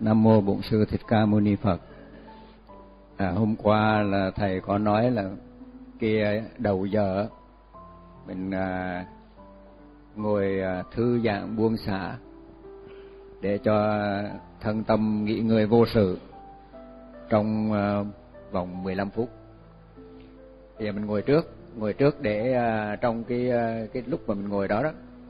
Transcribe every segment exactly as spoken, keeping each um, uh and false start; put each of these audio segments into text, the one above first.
Nam mô Bổn Sư Thích Ca Mâu Ni Phật. À, hôm qua là thầy có nói là kia đầu giờ mình à, ngồi à, thư giãn buông xả để cho thân tâm nghỉ ngơi vô sự trong à, vòng mười lăm phút. Thì mình ngồi trước, ngồi trước để à, trong cái à, cái lúc mà mình ngồi đó đó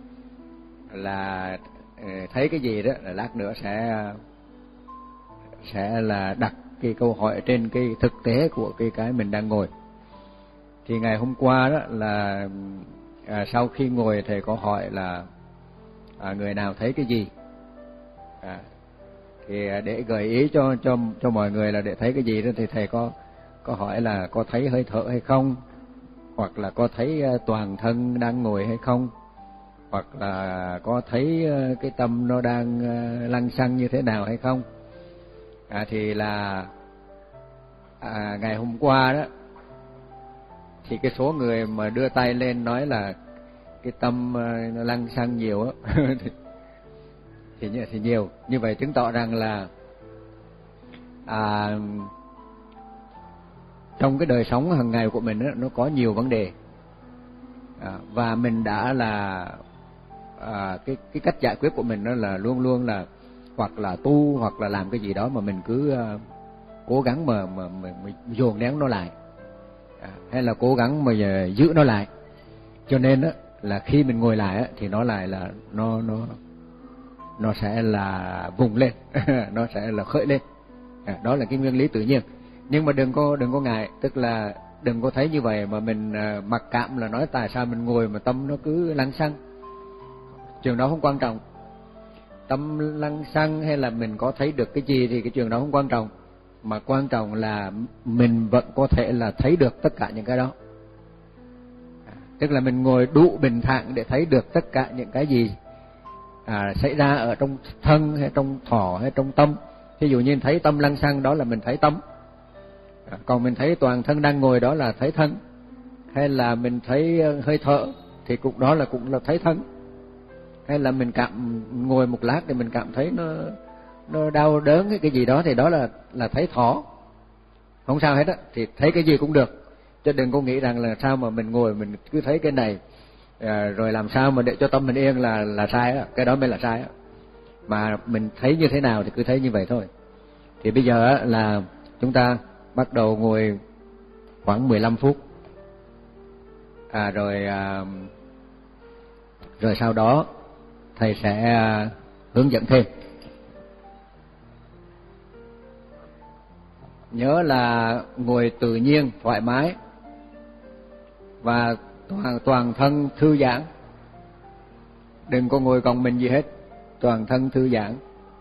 là à, thấy cái gì đó là lát nữa sẽ sẽ là đặt cái câu hỏi trên cái thực tế của cái cái mình đang ngồi. Thì ngày hôm qua đó là à, sau khi ngồi thầy có hỏi là à, người nào thấy cái gì, à, thì để gợi ý cho cho cho mọi người là để thấy cái gì đó thì thầy có có hỏi là có thấy hơi thở hay không, hoặc là có thấy toàn thân đang ngồi hay không, hoặc là có thấy cái tâm nó đang lăng xăng như thế nào hay không. À, thì là à, ngày hôm qua đó thì cái số người mà đưa tay lên nói là cái tâm nó lăng xăng nhiều á thì, thì thì nhiều như vậy chứng tỏ rằng là à, trong cái đời sống hàng ngày của mình đó, nó có nhiều vấn đề, à, và mình đã là à, cái cái cách giải quyết của mình đó là luôn luôn là hoặc là tu hoặc là làm cái gì đó mà mình cứ uh, cố gắng mà mà, mà, mà dồn nén nó lại, à, hay là cố gắng mà uh, giữ nó lại. Cho nên đó là khi mình ngồi lại á, thì nó lại là nó nó nó sẽ là vùng lên nó sẽ là khởi lên, à, đó là cái nguyên lý tự nhiên. Nhưng mà đừng có đừng có ngại, tức là đừng có thấy như vậy mà mình uh, mặc cảm là nói tại sao mình ngồi mà tâm nó cứ lăng xăng. Chuyện đó không quan trọng. Tâm lăng xăng hay là mình có thấy được cái gì thì cái chuyện đó không quan trọng, mà quan trọng là mình vẫn có thể là thấy được tất cả những cái đó, à, tức là mình ngồi đủ bình thản để thấy được tất cả những cái gì à, xảy ra ở trong thân hay trong thọ hay trong tâm. Ví dụ như thấy tâm lăng xăng đó là mình thấy tâm, à, còn mình thấy toàn thân đang ngồi đó là thấy thân, hay là mình thấy hơi thở thì cũng đó là cũng là thấy thân, hay là mình cảm ngồi một lát thì mình cảm thấy nó nó đau đớn hay cái gì đó thì đó là là thấy thọ, không sao hết á, thì thấy cái gì cũng được. Chứ đừng có nghĩ rằng là sao mà mình ngồi mình cứ thấy cái này à, rồi làm sao mà để cho tâm mình yên là là sai á, cái đó mới là sai á. Mà mình thấy như thế nào thì cứ thấy như vậy thôi. Thì bây giờ á là chúng ta bắt đầu ngồi khoảng mười lăm phút, à, rồi à, rồi sau đó thầy sẽ hướng dẫn thêm. Nhớ là ngồi tự nhiên, thoải mái và toàn toàn thân thư giãn. Đừng có ngồi còng mình gì hết, toàn thân thư giãn.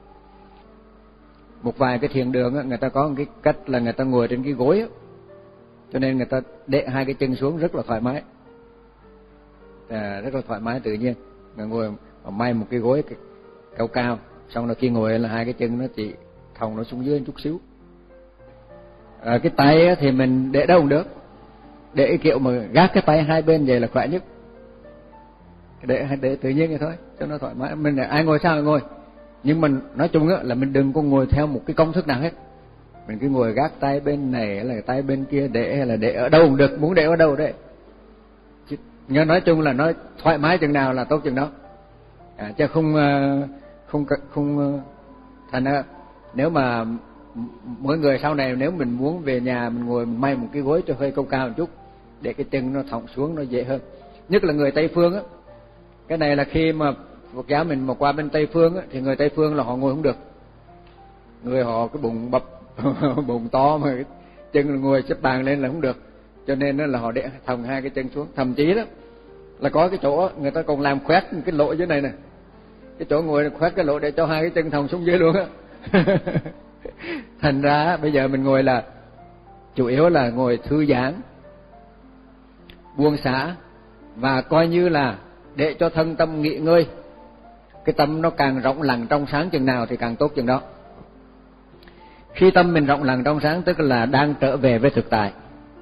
Một vài cái thiền đường á, người ta có một cái cách là người ta ngồi trên cái gối á, cho nên người ta để hai cái chân xuống rất là thoải mái, à, rất là thoải mái tự nhiên. Người ngồi mà may một cái gối cao cao, xong rồi khi ngồi là hai cái chân nó chỉ thòng nó xuống dưới một chút xíu. À, cái tay thì mình để đâu cũng được, để cái kiểu mà gác cái tay hai bên vậy là khỏe nhất, để để tự nhiên vậy thôi cho nó thoải mái. Mình ai ngồi sao thì ngồi, nhưng mình nói chung á là mình đừng có ngồi theo một cái công thức nào hết. Mình cứ ngồi gác tay bên này hay là tay bên kia để, hay là để ở đâu cũng được, muốn để ở đâu đấy. Nhưng nói chung là nói thoải mái chừng nào là tốt chừng đó, à, chứ không không không thành ra nếu mà mỗi người sau này nếu mình muốn về nhà mình ngồi mình may một cái gối cho hơi cao cao một chút để cái chân nó thõng xuống nó dễ hơn. Nhất là người Tây phương á, cái này là khi mà Phật giáo mình mà qua bên Tây phương á thì người Tây phương là họ ngồi không được, người họ cái bụng bập bụng to mà cái chân ngồi xếp bàn lên là không được, cho nên là họ để thòng hai cái chân xuống. Thậm chí đó là có cái chỗ người ta còn làm khoét cái lỗ dưới này nè, cái chỗ ngồi khoét cái lỗ để cho hai cái chân thòng xuống dưới luôn á. Thành ra bây giờ mình ngồi là chủ yếu là ngồi thư giãn, buông xả và coi như là để cho thân tâm nghỉ ngơi. Cái tâm nó càng rộng lặng trong sáng chừng nào thì càng tốt chừng đó. Khi tâm mình rộng lặng trong sáng tức là đang trở về với thực tại.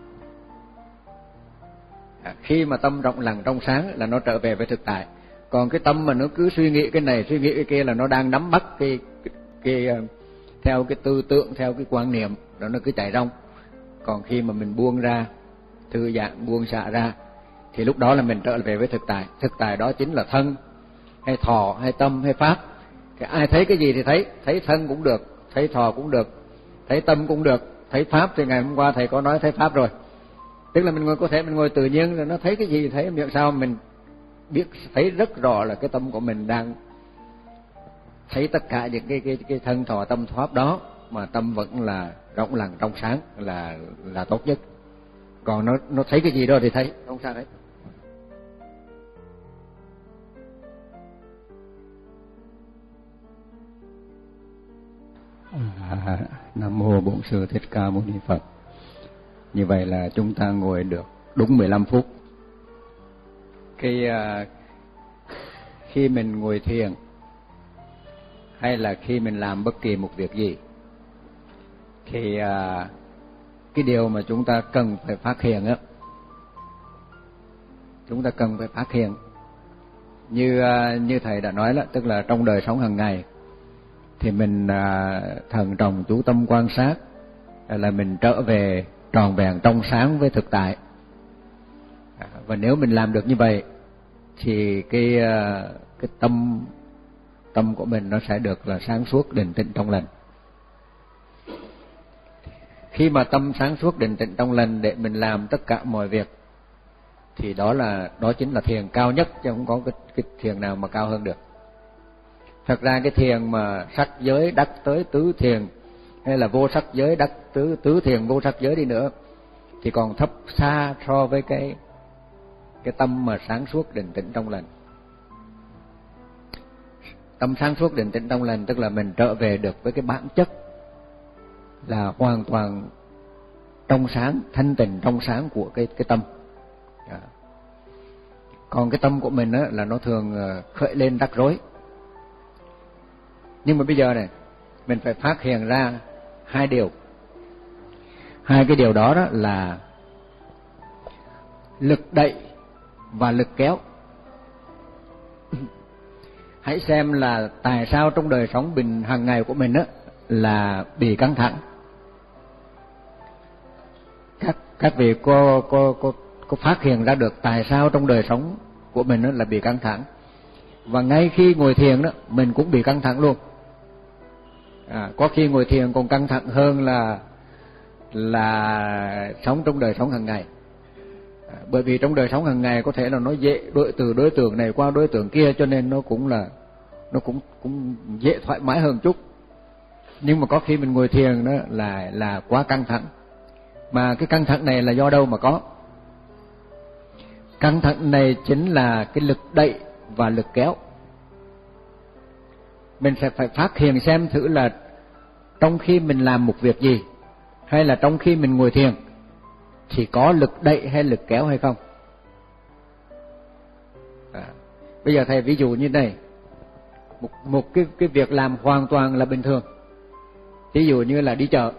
À, khi mà tâm rộng lặng trong sáng là nó trở về với thực tại. Còn cái tâm mà nó cứ suy nghĩ cái này suy nghĩ cái kia là nó đang nắm bắt cái cái cái, theo cái tư tưởng, theo cái quan niệm đó nó cứ chạy rong. Còn khi mà mình buông ra, thư giãn, buông xả ra, thì lúc đó là mình trở về với thực tại. Thực tại đó chính là thân hay thọ hay tâm hay pháp. Thì ai thấy cái gì thì thấy, thấy thân cũng được, thấy thọ cũng được, thấy tâm cũng được, thấy pháp thì ngày hôm qua thầy có nói thấy pháp rồi. Tức là mình ngồi, có thể mình ngồi tự nhiên rồi nó thấy cái gì thì thấy, miệng sao mình biết thấy rất rõ là cái tâm của mình đang thấy tất cả những cái cái cái thân thọ tâm pháp đó, mà tâm vẫn là rộng lặng trong sáng là là tốt nhất. Còn nó nó thấy cái gì đó thì thấy, không sao hết. À, Nam mô Bổn Sư Thích Ca Mâu Ni Phật. Như vậy là chúng ta ngồi được đúng mười lăm phút. Cái uh, khi mình ngồi thiền hay là khi mình làm bất kỳ một việc gì thì uh, cái điều mà chúng ta cần phải phát hiện á, chúng ta cần phải phát hiện như uh, như thầy đã nói đó, tức là trong đời sống hàng ngày thì mình uh, thận trọng chú tâm quan sát, là mình trở về tròn vẹn trong sáng với thực tại. Và nếu mình làm được như vậy thì cái uh, cái tâm tâm của mình nó sẽ được là sáng suốt, định tĩnh, trong lành. Khi mà tâm sáng suốt, định tĩnh, trong lành để mình làm tất cả mọi việc thì đó là đó chính là thiền cao nhất, chứ không có cái, cái thiền nào mà cao hơn được. Thật ra cái thiền mà sắc giới đắc tới tứ thiền, hay là vô sắc giới đắc tứ tứ thiền vô sắc giới đi nữa thì còn thấp xa so với cái cái tâm mà sáng suốt, định tĩnh, trong lành. Tâm sáng suốt, định tĩnh, trong lành tức là mình trở về được với cái bản chất là hoàn toàn trong sáng, thanh tịnh trong sáng của cái cái tâm. Đó. Còn cái tâm của mình á là nó thường khởi lên rắc rối. Nhưng mà bây giờ này, mình phải phát hiện ra hai điều. Hai cái điều đó đó là lực đẩy và lực kéo. Hãy xem là tại sao trong đời sống bình hàng ngày của mình á là bị căng thẳng. Các các vị có có có có phát hiện ra được tại sao trong đời sống của mình á là bị căng thẳng. Và ngay khi ngồi thiền đó mình cũng bị căng thẳng luôn. À, có khi ngồi thiền còn căng thẳng hơn là là sống trong đời sống hàng ngày. À, bởi vì trong đời sống hàng ngày có thể là nó dễ đối từ đối tượng này qua đối tượng kia, cho nên nó cũng là nó cũng cũng dễ thoải mái hơn chút. Nhưng mà có khi mình ngồi thiền đó là là quá căng thẳng. Mà cái căng thẳng này là do đâu mà có? Căng thẳng này chính là cái lực đẩy và lực kéo. Mình sẽ phải phát hiện xem thử là trong khi mình làm một việc gì hay là trong khi mình ngồi thiền thì có lực đẩy hay lực kéo hay không. À, bây giờ thầy ví dụ như này, một, một cái, cái việc làm hoàn toàn là bình thường. Ví dụ như là đi chợ,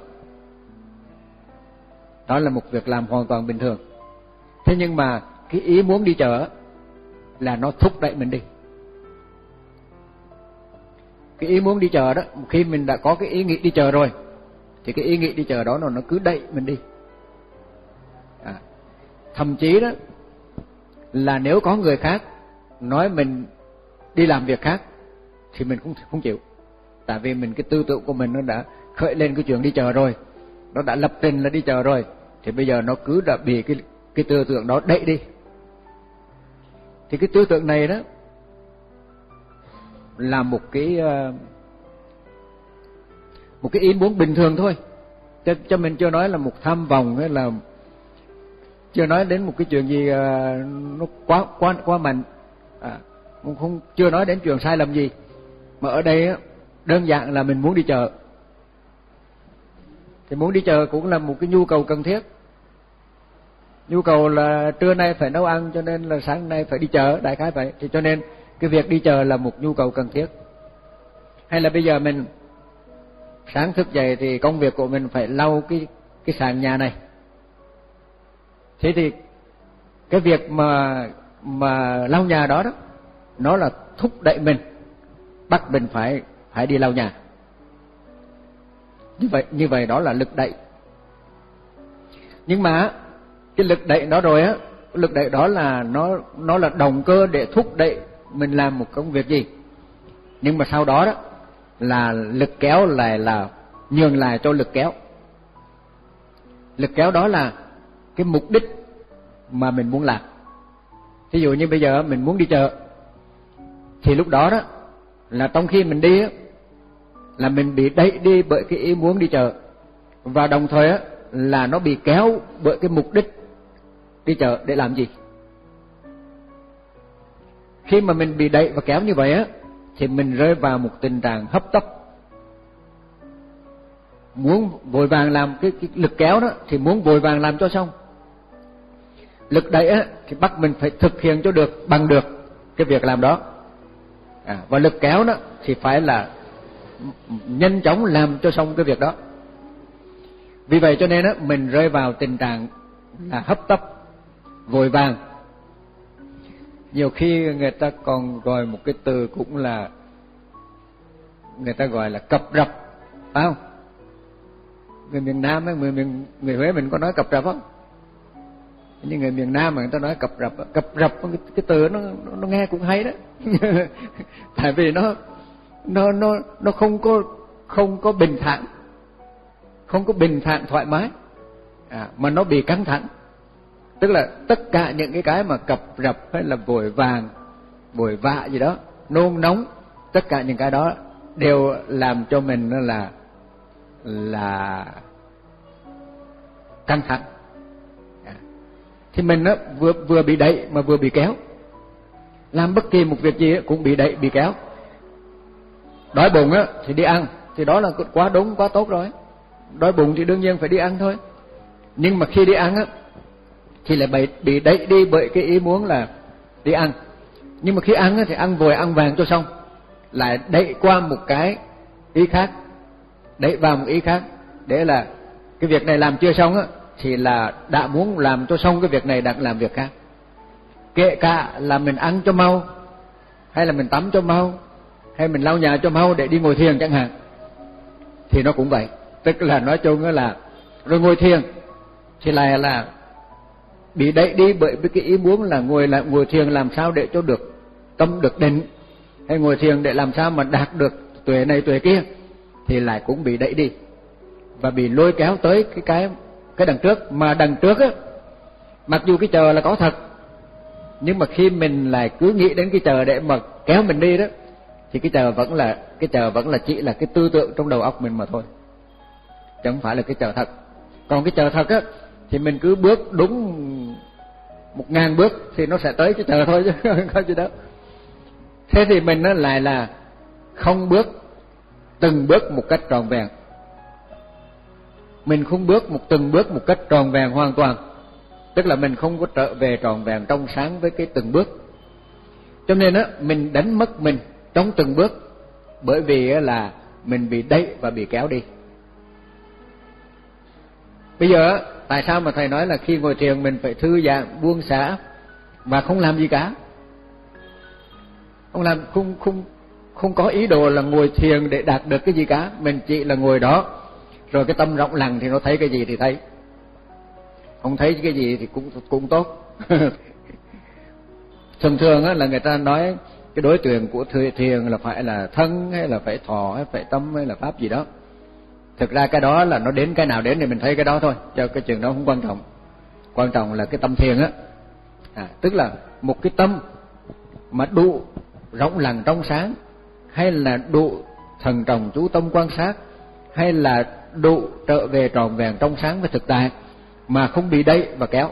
đó là một việc làm hoàn toàn bình thường. Thế nhưng mà cái ý muốn đi chợ là nó thúc đẩy mình đi. Cái ý muốn đi chợ đó, khi mình đã có cái ý nghĩ đi chợ rồi thì cái ý nghĩ đi chợ đó nó, nó cứ đẩy mình đi. À, thậm chí đó là nếu có người khác nói mình đi làm việc khác thì mình cũng không chịu. Tại vì mình cái tư tưởng của mình nó đã khởi lên cái chuyện đi chợ rồi, nó đã lập trình là đi chợ rồi, thì bây giờ nó cứ đã bị cái cái tư tưởng đó đẩy đi. Thì cái tư tưởng này đó là một cái một cái ý muốn bình thường thôi, cho, cho mình chưa nói là một tham vọng, hay là chưa nói đến một cái chuyện gì nó quá quá quá mạnh, à, không, không chưa nói đến chuyện sai lầm gì. Mà ở đây á, đơn giản là mình muốn đi chợ. Thì muốn đi chợ cũng là một cái nhu cầu cần thiết. Nhu cầu là trưa nay phải nấu ăn, cho nên là sáng nay phải đi chợ, đại khái vậy. Thì cho nên cái việc đi chợ là một nhu cầu cần thiết. Hay là bây giờ mình sáng thức dậy thì công việc của mình phải lau cái cái sàn nhà này. Thế thì cái việc mà mà lau nhà đó đó, nó là thúc đẩy mình, bắt mình phải phải đi lau nhà. Như vậy như vậy đó là lực đẩy. Nhưng mà cái lực đẩy đó rồi á, lực đẩy đó là nó nó là động cơ để thúc đẩy mình làm một công việc gì. Nhưng mà sau đó đó là lực kéo lại là nhường lại cho lực kéo. Lực kéo đó là cái mục đích mà mình muốn làm. Ví dụ như bây giờ mình muốn đi chợ, thì lúc đó đó là trong khi mình đi á, là mình bị đẩy đi bởi cái ý muốn đi chợ, và đồng thời á là nó bị kéo bởi cái mục đích đi chợ để làm gì. Khi mà mình bị đẩy và kéo như vậy á, thì mình rơi vào một tình trạng hấp tấp, muốn vội vàng làm cái, cái lực kéo đó thì muốn vội vàng làm cho xong. Lực đẩy á thì bắt mình phải thực hiện cho được, bằng được cái việc làm đó. À, và lực kéo đó thì phải là nhanh chóng làm cho xong cái việc đó. Vì vậy cho nên á mình rơi vào tình trạng là hấp tấp, vội vàng. Nhiều khi người ta còn gọi một cái từ cũng là người ta gọi là cập rập, phải không? Người miền Nam ấy, người miền người Huế mình có nói cập rập không? Nhưng người miền Nam mà người ta nói cập rập, cập rập cái, cái từ nó nó nghe cũng hay đó. Tại vì nó nó nó nó không có không có bình thản, không có bình thản thoải mái, à, mà nó bị căng thẳng. Tức là tất cả những cái cái mà cập rập hay là vội vàng, vội vã gì đó, nôn nóng, tất cả những cái đó đều làm cho mình nó là là căng thẳng. À, thì mình nó vừa vừa bị đẩy mà vừa bị kéo. Làm bất kỳ một việc gì cũng bị đẩy, bị kéo. Đói bụng á thì đi ăn, thì đó là quá đúng, quá tốt rồi. Đói bụng thì đương nhiên phải đi ăn thôi. Nhưng mà khi đi ăn á thì lại bị, bị đẩy đi bởi cái ý muốn là đi ăn. Nhưng mà khi ăn á thì ăn vội, ăn vàng cho xong, lại đẩy qua một cái ý khác, đẩy vào một ý khác, để là cái việc này làm chưa xong á thì là đã muốn làm cho xong cái việc này, đang làm việc khác. Kể cả là mình ăn cho mau, hay là mình tắm cho mau, hay mình lau nhà cho mau để đi ngồi thiền chẳng hạn, thì nó cũng vậy. Tức là nói chung là rồi ngồi thiền thì lại là bị đẩy đi bởi cái ý muốn là ngồi lại ngồi thiền làm sao để cho được tâm được định, hay ngồi thiền để làm sao mà đạt được tuệ này tuệ kia, thì lại cũng bị đẩy đi và bị lôi kéo tới cái cái cái đằng trước. Mà đằng trước á, mặc dù cái chờ là có thật, nhưng mà khi mình lại cứ nghĩ đến cái chờ để mà kéo mình đi đó, thì cái chờ vẫn là cái chờ vẫn là chỉ là cái tư tưởng trong đầu óc mình mà thôi, chứ không phải là cái chờ thật. Còn cái chờ thật á thì mình cứ bước đúng một ngàn bước thì nó sẽ tới cái chờ thôi, chứ không có gì đâu. Thế thì mình nó lại là không bước từng bước một cách trọn vẹn. Mình không bước một từng bước một cách trọn vẹn hoàn toàn, tức là mình không có trở về trọn vẹn trong sáng với cái từng bước. Cho nên á mình đánh mất mình trong từng bước, bởi vì là mình bị đẩy và bị kéo đi. Bây giờ tại sao mà thầy nói là khi ngồi thiền mình phải thư giãn, buông xả và không làm gì cả, không làm không không không có ý đồ là ngồi thiền để đạt được cái gì cả. Mình chỉ là ngồi đó, rồi cái tâm rộng lặng thì nó thấy cái gì thì thấy, không thấy cái gì thì cũng cũng tốt. Thường thường á là người ta nói cái đối tượng của thiền là phải là thân, hay là phải thọ, hay phải tâm, hay là pháp gì đó. Thực ra cái đó là nó đến cái nào đến thì mình thấy cái đó thôi, cho cái chuyện đó không quan trọng. Quan trọng là cái tâm thiền á, à, tức là một cái tâm mà đủ rộng lặng trong sáng, hay là đủ thần trọng chú tâm quan sát, hay là đủ trở về trọn vẹn trong sáng với thực tại, mà không bị đẩy và kéo.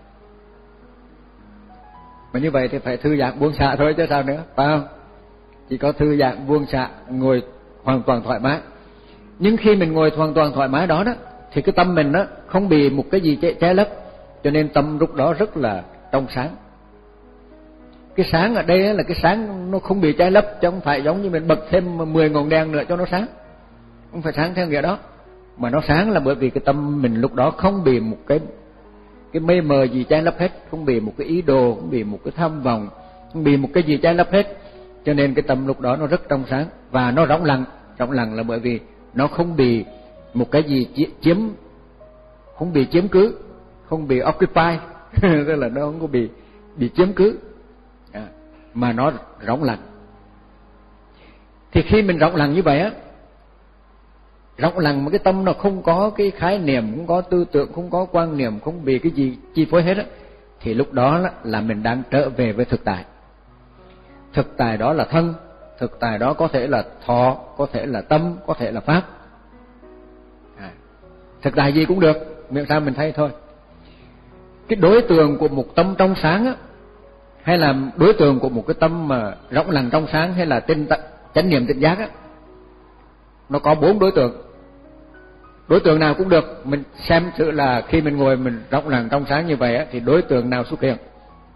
Mà như vậy thì phải thư giãn buông xả thôi chứ sao nữa, phải không? Chỉ có thư giãn buông xả, ngồi hoàn toàn thoải mái. Nhưng khi mình ngồi hoàn toàn thoải mái đó đó, thì cái tâm mình đó không bị một cái gì che, che lấp, cho nên tâm lúc đó rất là trong sáng. Cái sáng ở đây là cái sáng nó không bị che lấp, chứ không phải giống như mình bật thêm mười ngọn đèn nữa cho nó sáng. Không phải sáng theo nghĩa đó, mà nó sáng là bởi vì cái tâm mình lúc đó không bị một cái cái mây mờ gì che lấp hết, không bị một cái ý đồ, không bị một cái tham vọng, không bị một cái gì che lấp hết. Cho nên cái tâm lúc đó nó rất trong sáng và nó rộng lặng. Rộng lặng là bởi vì nó không bị một cái gì chiếm, không bị chiếm cứ, không bị occupy, tức là nó không có bị bị chiếm cứ, à, mà nó rỗng lặng. Thì khi mình rỗng lặng như vậy á, rỗng lặng mà cái tâm nó không có cái khái niệm, không có tư tưởng, không có quan niệm, không bị cái gì chi phối hết á, thì lúc đó là mình đang trở về với thực tại. Thực tại đó là thân, thực tại đó có thể là thọ, có thể là tâm, có thể là pháp. À, thực tại gì cũng được, miễn sao mình thấy thôi. Cái đối tượng của một tâm trong sáng á, hay là đối tượng của một cái tâm mà rỗng lặng trong sáng, hay là tinh chánh niệm tỉnh giác á, nó có bốn đối tượng. Đối tượng nào cũng được, mình xem thử là khi mình ngồi mình rỗng lặng trong sáng như vậy á, thì đối tượng nào xuất hiện.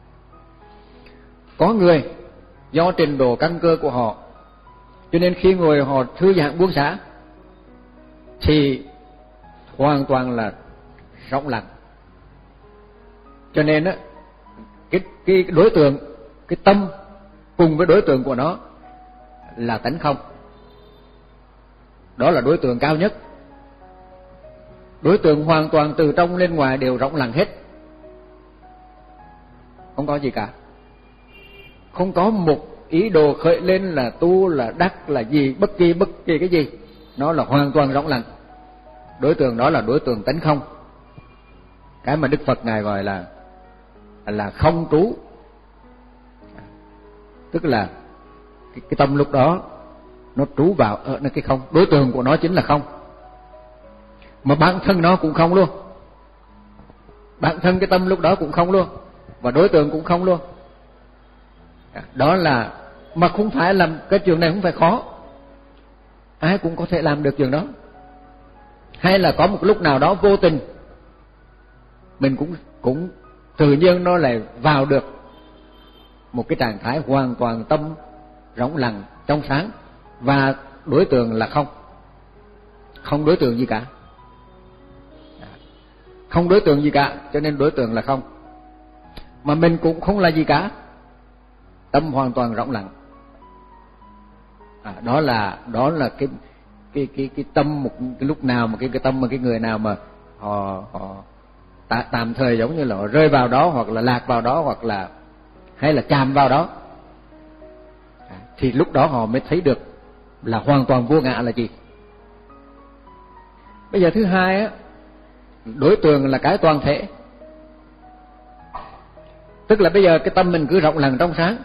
Có người do trình độ căn cơ của họ, cho nên khi ngồi họ thư giãn buông xả thì hoàn toàn là rỗng lặng. Cho nên á, cái cái đối tượng, cái tâm cùng với đối tượng của nó là tánh không. Đó là đối tượng cao nhất. Đối tượng hoàn toàn từ trong lên ngoài đều rỗng lặng hết, không có gì cả. Không có một ý đồ khởi lên là tu, là đắc, là gì, bất kỳ bất kỳ cái gì. Nó là hoàn toàn rỗng lặng. Đối tượng đó là đối tượng tánh không. Cái mà Đức Phật Ngài gọi là là không trú. Tức là cái, cái tâm lúc đó nó trú vào ở nơi cái không. Đối tượng của nó chính là không. Mà bản thân nó cũng không luôn. Bản thân cái tâm lúc đó cũng không luôn, và đối tượng cũng không luôn. Đó là, mà không phải làm cái chuyện này không phải khó, ai cũng có thể làm được chuyện đó. Hay là có một lúc nào đó vô tình mình cũng cũng tự nhiên nó lại vào được một cái trạng thái hoàn toàn tâm rỗng lặng trong sáng, và đối tượng là không. Không đối tượng gì cả. Không đối tượng gì cả, cho nên đối tượng là không. Mà mình cũng không là gì cả, tâm hoàn toàn rỗng lặng. À, đó là đó là cái cái cái cái tâm một cái lúc nào mà cái cái tâm mà cái người nào mà họ họ tạ, tạm thời giống như là họ rơi vào đó, hoặc là lạc vào đó, hoặc là hay là chạm vào đó, à, thì lúc đó họ mới thấy được là hoàn toàn vô ngã là gì. Bây giờ thứ hai á, đối tượng là cái toàn thể. Tức là bây giờ cái tâm mình cứ rộng lặng trong sáng.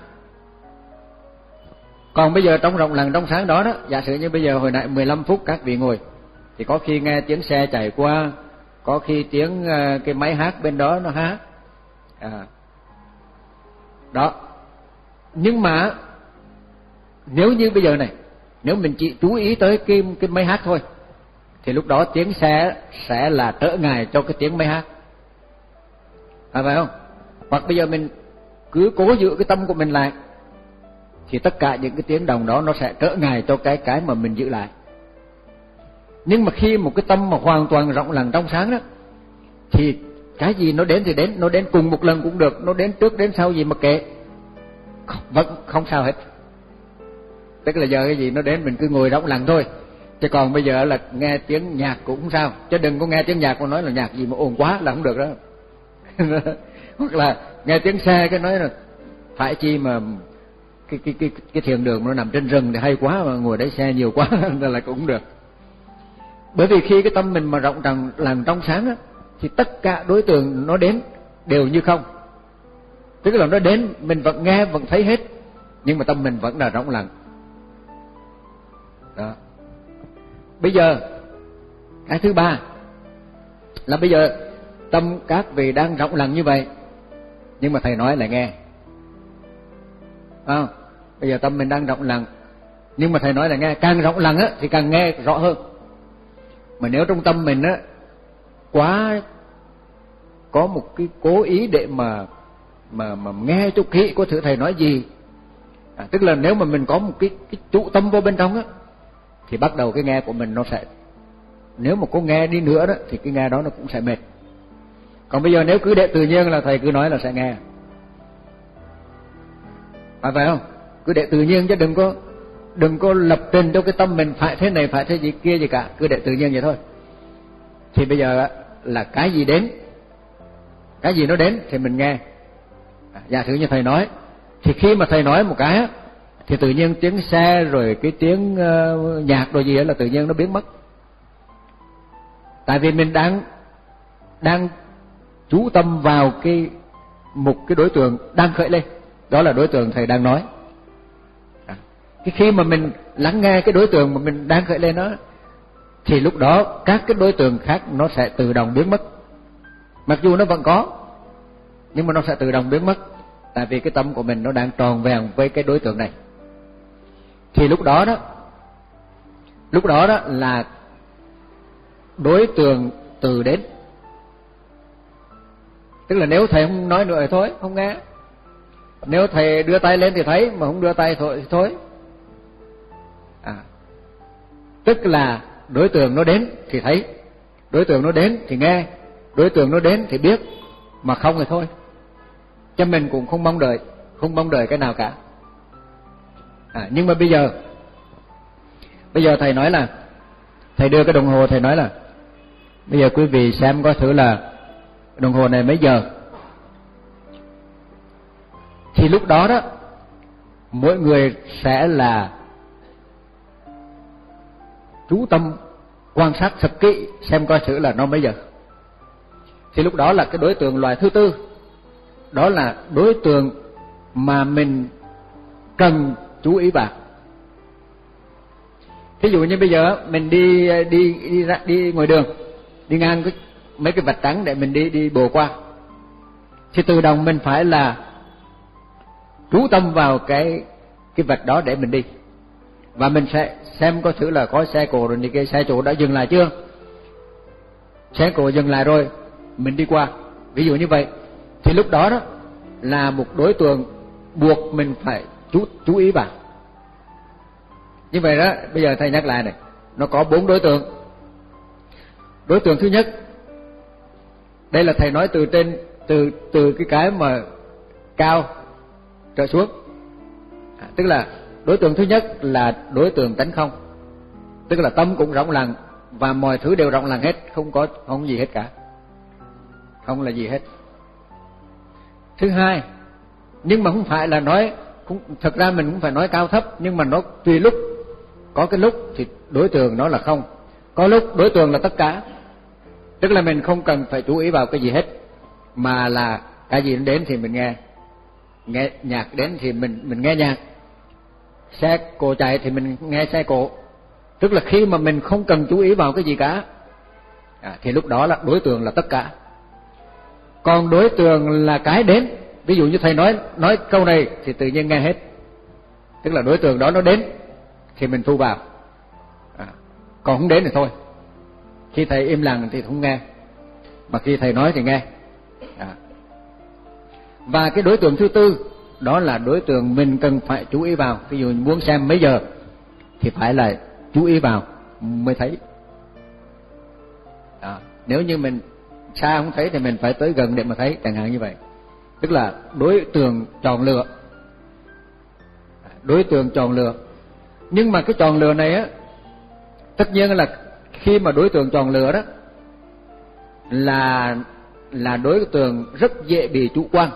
Còn bây giờ trong rộng lặng trong sáng đó đó, giả sử như bây giờ hồi nãy mười lăm phút các vị ngồi, thì có khi nghe tiếng xe chạy qua, có khi tiếng cái máy hát bên đó nó hát, à, đó. Nhưng mà nếu như bây giờ này, nếu mình chỉ chú ý tới cái cái máy hát thôi, thì lúc đó tiếng xe sẽ là trở ngại cho cái tiếng máy hát, phải phải không? Hoặc bây giờ mình cứ cố giữ cái tâm của mình lại, thì tất cả những cái tiếng đồng đó nó sẽ trở ngại cho cái cái mà mình giữ lại. Nhưng mà khi một cái tâm mà hoàn toàn rộng lặng trong sáng đó, thì cái gì nó đến thì đến, nó đến cùng một lần cũng được, nó đến trước đến sau gì mà kệ, vẫn không sao hết. Tức là giờ cái gì nó đến mình cứ ngồi rộng lặng thôi. Chứ còn bây giờ là nghe tiếng nhạc cũng không sao, chứ đừng có nghe tiếng nhạc mà nói là nhạc gì mà ồn quá là không được đó. Hoặc là nghe tiếng xe cái nói là phải chi mà cái cái cái cái thiền đường nó nằm trên rừng thì hay quá, mà ngồi đấy xe nhiều quá là cũng được. Bởi vì khi cái tâm mình mà rộng tràn lặng trong sáng á, thì tất cả đối tượng nó đến đều như không. Tức là nó đến mình vẫn nghe vẫn thấy hết, nhưng mà tâm mình vẫn là rộng lặng. Đó. Bây giờ cái thứ ba là bây giờ tâm các vị đang rộng lặng như vậy, nhưng mà thầy nói là nghe. À, bây giờ tâm mình đang rộng lặng, nhưng mà thầy nói là nghe. Càng rộng lặng á thì càng nghe rõ hơn. Mà nếu trong tâm mình á quá có một cái cố ý để mà mà mà nghe cho kỹ có thử thầy nói gì, à, tức là nếu mà mình có một cái cái trụ tâm vô bên trong á, thì bắt đầu cái nghe của mình nó sẽ, nếu mà có nghe đi nữa đó thì cái nghe đó nó cũng sẽ mệt. Còn bây giờ nếu cứ để tự nhiên là thầy cứ nói là sẽ nghe, phải phải không? Cứ để tự nhiên chứ đừng có đừng có lập trình cho cái tâm mình phải thế này phải thế gì kia gì cả, cứ để tự nhiên vậy thôi. thì bây giờ là cái gì đến, cái gì nó đến thì mình nghe. Giả sử như thầy nói, thì khi mà thầy nói một cái thì tự nhiên tiếng xe rồi cái tiếng uh, nhạc rồi gì đó là tự nhiên nó biến mất. Tại vì mình đang đang chú tâm vào cái một cái đối tượng đang khởi lên, đó là đối tượng thầy đang nói. À, cái khi mà mình lắng nghe cái đối tượng mà mình đang khởi lên đó, thì lúc đó các cái đối tượng khác nó sẽ tự động biến mất. Mặc dù nó vẫn có, nhưng mà nó sẽ tự động biến mất, tại vì cái tâm của mình nó đang tròn vẹn với cái đối tượng này. Thì lúc đó đó, lúc đó đó là đối tượng từ đến. Tức là nếu thầy không nói nữa thì thôi, không nghe. Nếu thầy đưa tay lên thì thấy, mà không đưa tay thì thôi. À, tức là đối tượng nó đến thì thấy, đối tượng nó đến thì nghe, đối tượng nó đến thì biết, mà không thì thôi. Cho mình cũng không mong đợi, không mong đợi cái nào cả. À, nhưng mà bây giờ, bây giờ thầy nói là, thầy đưa cái đồng hồ, thầy nói là bây giờ quý vị xem coi thử là đồng hồ này mấy giờ. Thì lúc đó đó, mỗi người sẽ là chú tâm quan sát thật kỹ xem coi thử là nó mấy giờ. Thì lúc đó là cái đối tượng loại thứ tư, đó là đối tượng mà mình cần chú ý vào. Ví dụ như bây giờ mình đi đi đi ra, đi ngoài đường, đi ngang cái mấy cái vạch trắng để mình đi đi bộ qua, thì tự động mình phải là chú tâm vào cái cái vạch đó để mình đi, và mình sẽ xem có thử là có xe cộ rồi, thì cái xe cộ đã dừng lại chưa, xe cộ dừng lại rồi mình đi qua, ví dụ như vậy. Thì lúc đó đó là một đối tượng buộc mình phải chú chú ý vào. Như vậy đó, bây giờ thầy nhắc lại này, nó có bốn đối tượng. Đối tượng thứ nhất, đây là thầy nói từ trên, từ từ cái cái mà cao trở xuống, à, tức là đối tượng thứ nhất là đối tượng tánh không, tức là tâm cũng rộng lặng và mọi thứ đều rộng lặng hết, không có không gì hết cả, không là gì hết. Thứ hai, nhưng mà không phải là nói, cũng thật ra mình cũng phải nói cao thấp, nhưng mà nó tùy lúc. Có cái lúc thì đối tượng nó là không, có lúc đối tượng là tất cả. Tức là mình không cần phải chú ý vào cái gì hết, mà là cái gì đến thì mình nghe, nghe nhạc đến thì mình mình nghe nhạc, xe cộ chạy thì mình nghe xe cộ. Tức là khi mà mình không cần chú ý vào cái gì cả, à, thì lúc đó là đối tượng là tất cả. Còn đối tượng là cái đến, ví dụ như thầy nói nói câu này thì tự nhiên nghe hết, tức là đối tượng đó nó đến thì mình thu vào, à, còn không đến thì thôi. Khi thầy im lặng thì không nghe, mà khi thầy nói thì nghe. À. Và cái đối tượng thứ tư, đó là đối tượng mình cần phải chú ý vào. Ví dụ muốn xem mấy giờ thì phải là chú ý vào mới thấy. À, nếu như mình xa không thấy thì mình phải tới gần để mà thấy, chẳng hạn như vậy. Tức là đối tượng chọn lựa, đối tượng chọn lựa. Nhưng mà cái chọn lựa này á, tất nhiên là khi mà đối tượng chọn lựa đó là là đối tượng rất dễ bị chủ quan,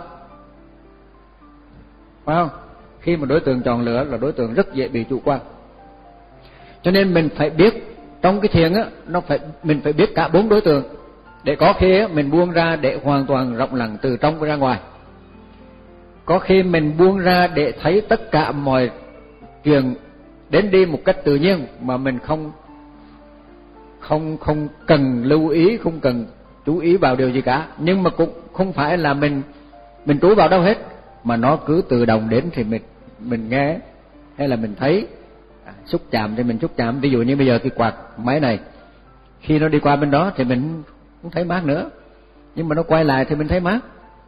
phải không? Khi mà đối tượng chọn lựa là đối tượng rất dễ bị chủ quan. Cho nên mình phải biết trong cái thiền á, nó phải mình phải biết cả bốn đối tượng, để có khi á, mình buông ra để hoàn toàn rộng lặng từ trong ra ngoài. Có khi mình buông ra để thấy tất cả mọi chuyện đến đi một cách tự nhiên mà mình không không không cần lưu ý, không cần chú ý vào điều gì cả. Nhưng mà cũng không phải là mình mình chú vào đâu hết, mà nó cứ tự động đến thì mình mình nghe hay là mình thấy, à, xúc chạm thì mình xúc chạm. Ví dụ như bây giờ cái quạt máy này, khi nó đi qua bên đó thì mình không thấy mát nữa, nhưng mà nó quay lại thì mình thấy mát.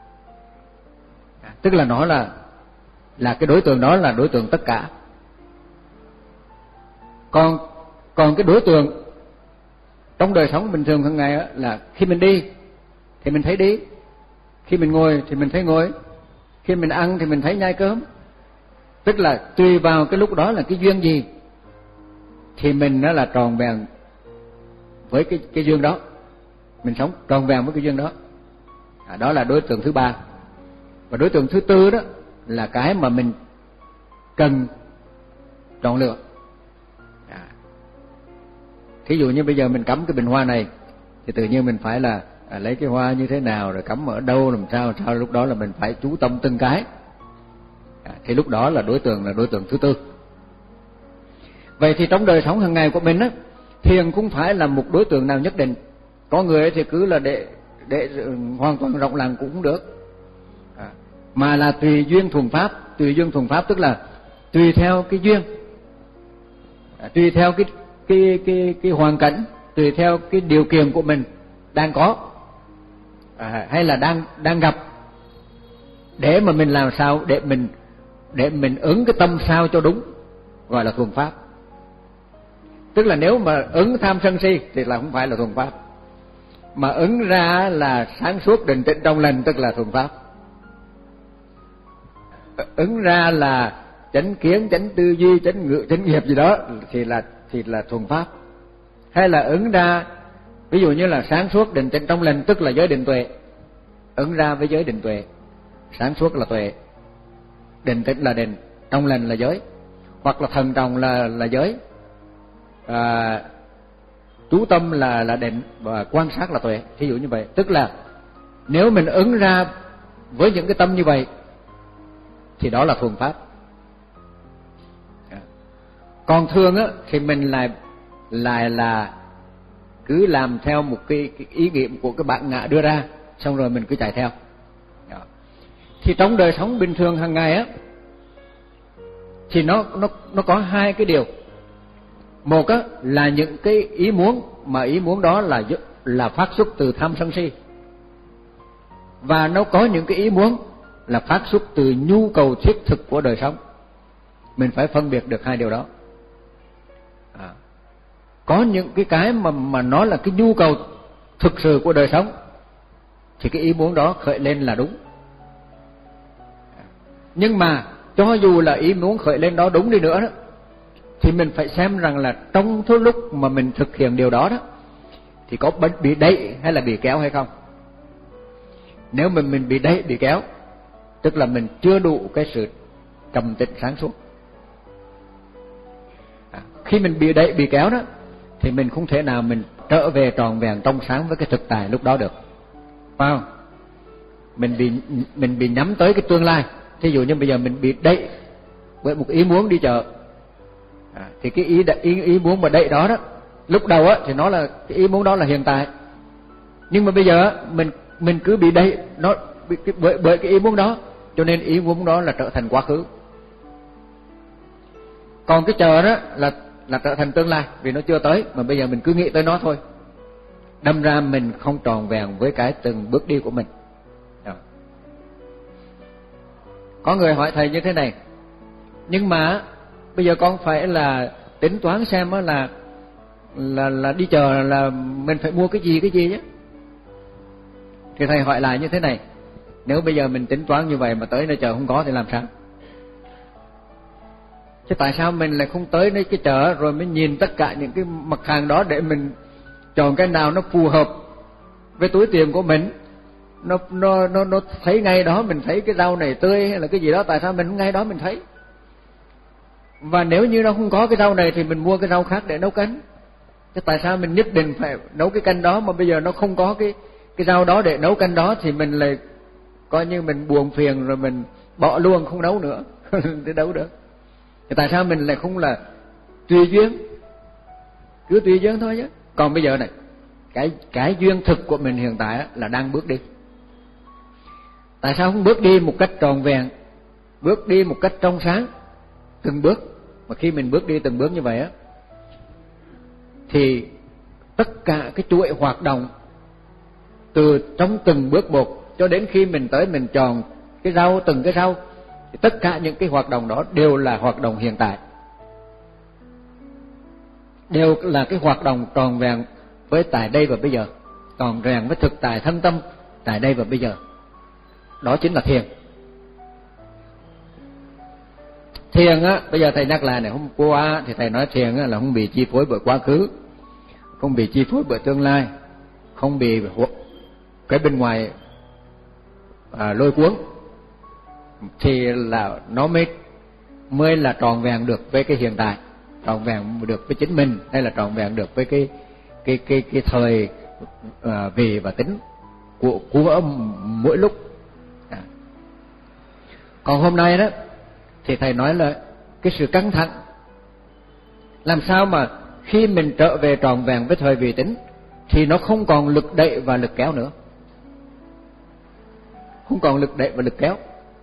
À, tức là nó là là cái đối tượng đó là đối tượng tất cả. Còn còn cái đối tượng trong đời sống bình thường hàng ngày á, là khi mình đi thì mình thấy đi, khi mình ngồi thì mình thấy ngồi, khi mình ăn thì mình thấy nhai cơm. Tức là tùy vào cái lúc đó là cái duyên gì thì mình nó là tròn vẹn với cái cái duyên đó. mình sống tròn vẹn với cái duyên đó. À, đó là đối tượng thứ ba. Và đối tượng thứ tư đó là cái mà mình cần chọn lựa. À, thí dụ như bây giờ mình cắm cái bình hoa này thì tự nhiên mình phải là à, lấy cái hoa như thế nào, rồi cắm ở đâu, làm sao sao lúc đó là mình phải chú tâm từng cái. À, thì lúc đó là đối tượng là đối tượng thứ tư. Vậy thì trong đời sống hàng ngày của mình á, thiền cũng phải là một đối tượng nào nhất định. Có người thì cứ là để để hoàn toàn rộng lặng cũng không được, à, mà là tùy duyên thuần pháp. Tùy duyên thuần pháp tức là tùy theo cái duyên, à, tùy theo cái cái cái cái hoàn cảnh, tùy theo cái điều kiện của mình đang có, à, hay là đang đang gặp, để mà mình làm sao để mình để mình ứng cái tâm sao cho đúng, gọi là thuần pháp. Tức là nếu mà ứng tham sân si thì là không phải là thuần pháp, mà ứng ra là sáng suốt định tĩnh trong lành tức là thuần pháp. Ứng ra là chánh kiến, chánh tư duy, chánh ngữ, chánh nghiệp gì đó thì là thì là thuần pháp. Hay là ứng ra ví dụ như là sáng suốt định tĩnh trong lành tức là giới định tuệ, ứng ra với giới định tuệ. Sáng suốt là tuệ, định tĩnh là định, trong lành là giới, hoặc là thần trọng là là giới, à, chú tâm là là định, và quan sát là tuệ. Ví dụ như vậy, tức là nếu mình ứng ra với những cái tâm như vậy thì đó là thuần pháp. Còn thường á thì mình lại lại là cứ làm theo một cái, cái ý nghiệm của cái bản ngã đưa ra, xong rồi mình cứ chạy theo. Thì trong đời sống bình thường hàng ngày á thì nó nó nó có hai cái điều. Một á là những cái ý muốn, mà ý muốn đó là là phát xuất từ tham sân si. Và nó có những cái ý muốn là phát xuất từ nhu cầu thiết thực của đời sống. Mình phải phân biệt được hai điều đó. À, có những cái cái mà mà nó là cái nhu cầu thực sự của đời sống thì cái ý muốn đó khởi lên là đúng. Nhưng mà cho dù là ý muốn khởi lên đó đúng đi nữa đó, thì mình phải xem rằng là trong cái lúc mà mình thực hiện điều đó đó thì có bị đẩy hay là bị kéo hay không. Nếu mình mình bị đẩy, bị kéo, tức là mình chưa đủ cái sự trầm tĩnh sáng suốt. À, khi mình bị đẩy, bị kéo đó thì mình không thể nào mình trở về tròn vẹn trong sáng với cái thực tại lúc đó được, phải không? Mình bị mình bị nhắm tới cái tương lai. Thí dụ như bây giờ mình bị đẩy với một ý muốn đi chợ, à, thì cái ý, ý ý muốn mà đẩy đó đó, lúc đầu á thì nó là cái ý muốn đó là hiện tại, nhưng mà bây giờ mình mình cứ bị đẩy nó bởi bởi cái ý muốn đó, cho nên ý muốn đó là trở thành quá khứ. Còn cái chờ đó là là trở thành tương lai, vì nó chưa tới, mà bây giờ mình cứ nghĩ tới nó thôi, đâm ra mình không tròn vẹn với cái từng bước đi của mình. Đó. Có người hỏi thầy như thế này: nhưng mà bây giờ con phải là tính toán xem là là là đi chờ là mình phải mua cái gì cái gì chứ. Thì thầy hỏi lại như thế này: nếu bây giờ mình tính toán như vậy mà tới nơi chợ không có thì làm sao? Chứ tại sao mình lại không tới nơi cái chợ rồi mới nhìn tất cả những cái mặt hàng đó để mình chọn cái nào nó phù hợp với túi tiền của mình? Nó nó nó nó thấy ngay đó, mình thấy cái rau này tươi hay là cái gì đó, tại sao mình không ngay đó mình thấy? Và nếu như nó không có cái rau này thì mình mua cái rau khác để nấu canh. Chứ tại sao mình nhất định phải nấu cái canh đó mà bây giờ nó không có cái cái rau đó để nấu canh đó thì mình lại coi như mình buồn phiền rồi mình bỏ luôn không nấu nữa thì đâu được. Thì tại sao mình lại không là tùy duyên, cứ tùy duyên thôi chứ. Còn bây giờ này, cái cái duyên thực của mình hiện tại là đang bước đi. Tại sao không bước đi một cách tròn vẹn, bước đi một cách trong sáng, từng bước? Mà khi mình bước đi từng bước như vậy á thì tất cả cái chuỗi hoạt động từ trong từng bước một cho đến khi mình tới mình tròn cái rau, từng cái rau, thì tất cả những cái hoạt động đó đều là hoạt động hiện tại, đều là cái hoạt động tròn vẹn với tại đây và bây giờ, tròn vẹn với thực tại thân tâm tại đây và bây giờ. Đó chính là thiền. Thiền á, bây giờ thầy nhắc lại này, hôm qua thì thầy nói thiền á là không bị chi phối bởi quá khứ, không bị chi phối bởi tương lai, không bị cái bên ngoài à, lôi cuốn, thì là nó mới mới là trọn vẹn được với cái hiện tại, trọn vẹn được với chính mình, hay là trọn vẹn được với cái cái cái cái thời à, vị và tính của của mỗi lúc. À. Còn hôm nay đó thì thầy nói là cái sự căng thẳng, làm sao mà khi mình trở về trọn vẹn với thời vị tính thì nó không còn lực đẩy và lực kéo nữa, không còn lực đẩy và lực kéo.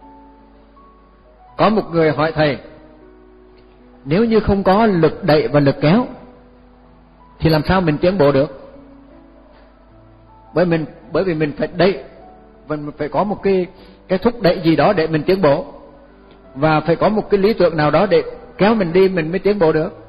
Có một người hỏi thầy, nếu như không có lực đẩy và lực kéo thì làm sao mình tiến bộ được? Bởi mình bởi vì mình phải đẩy, mình phải có một cái cái thúc đẩy gì đó để mình tiến bộ, và phải có một cái lý tưởng nào đó để kéo mình đi, mình mới tiến bộ được.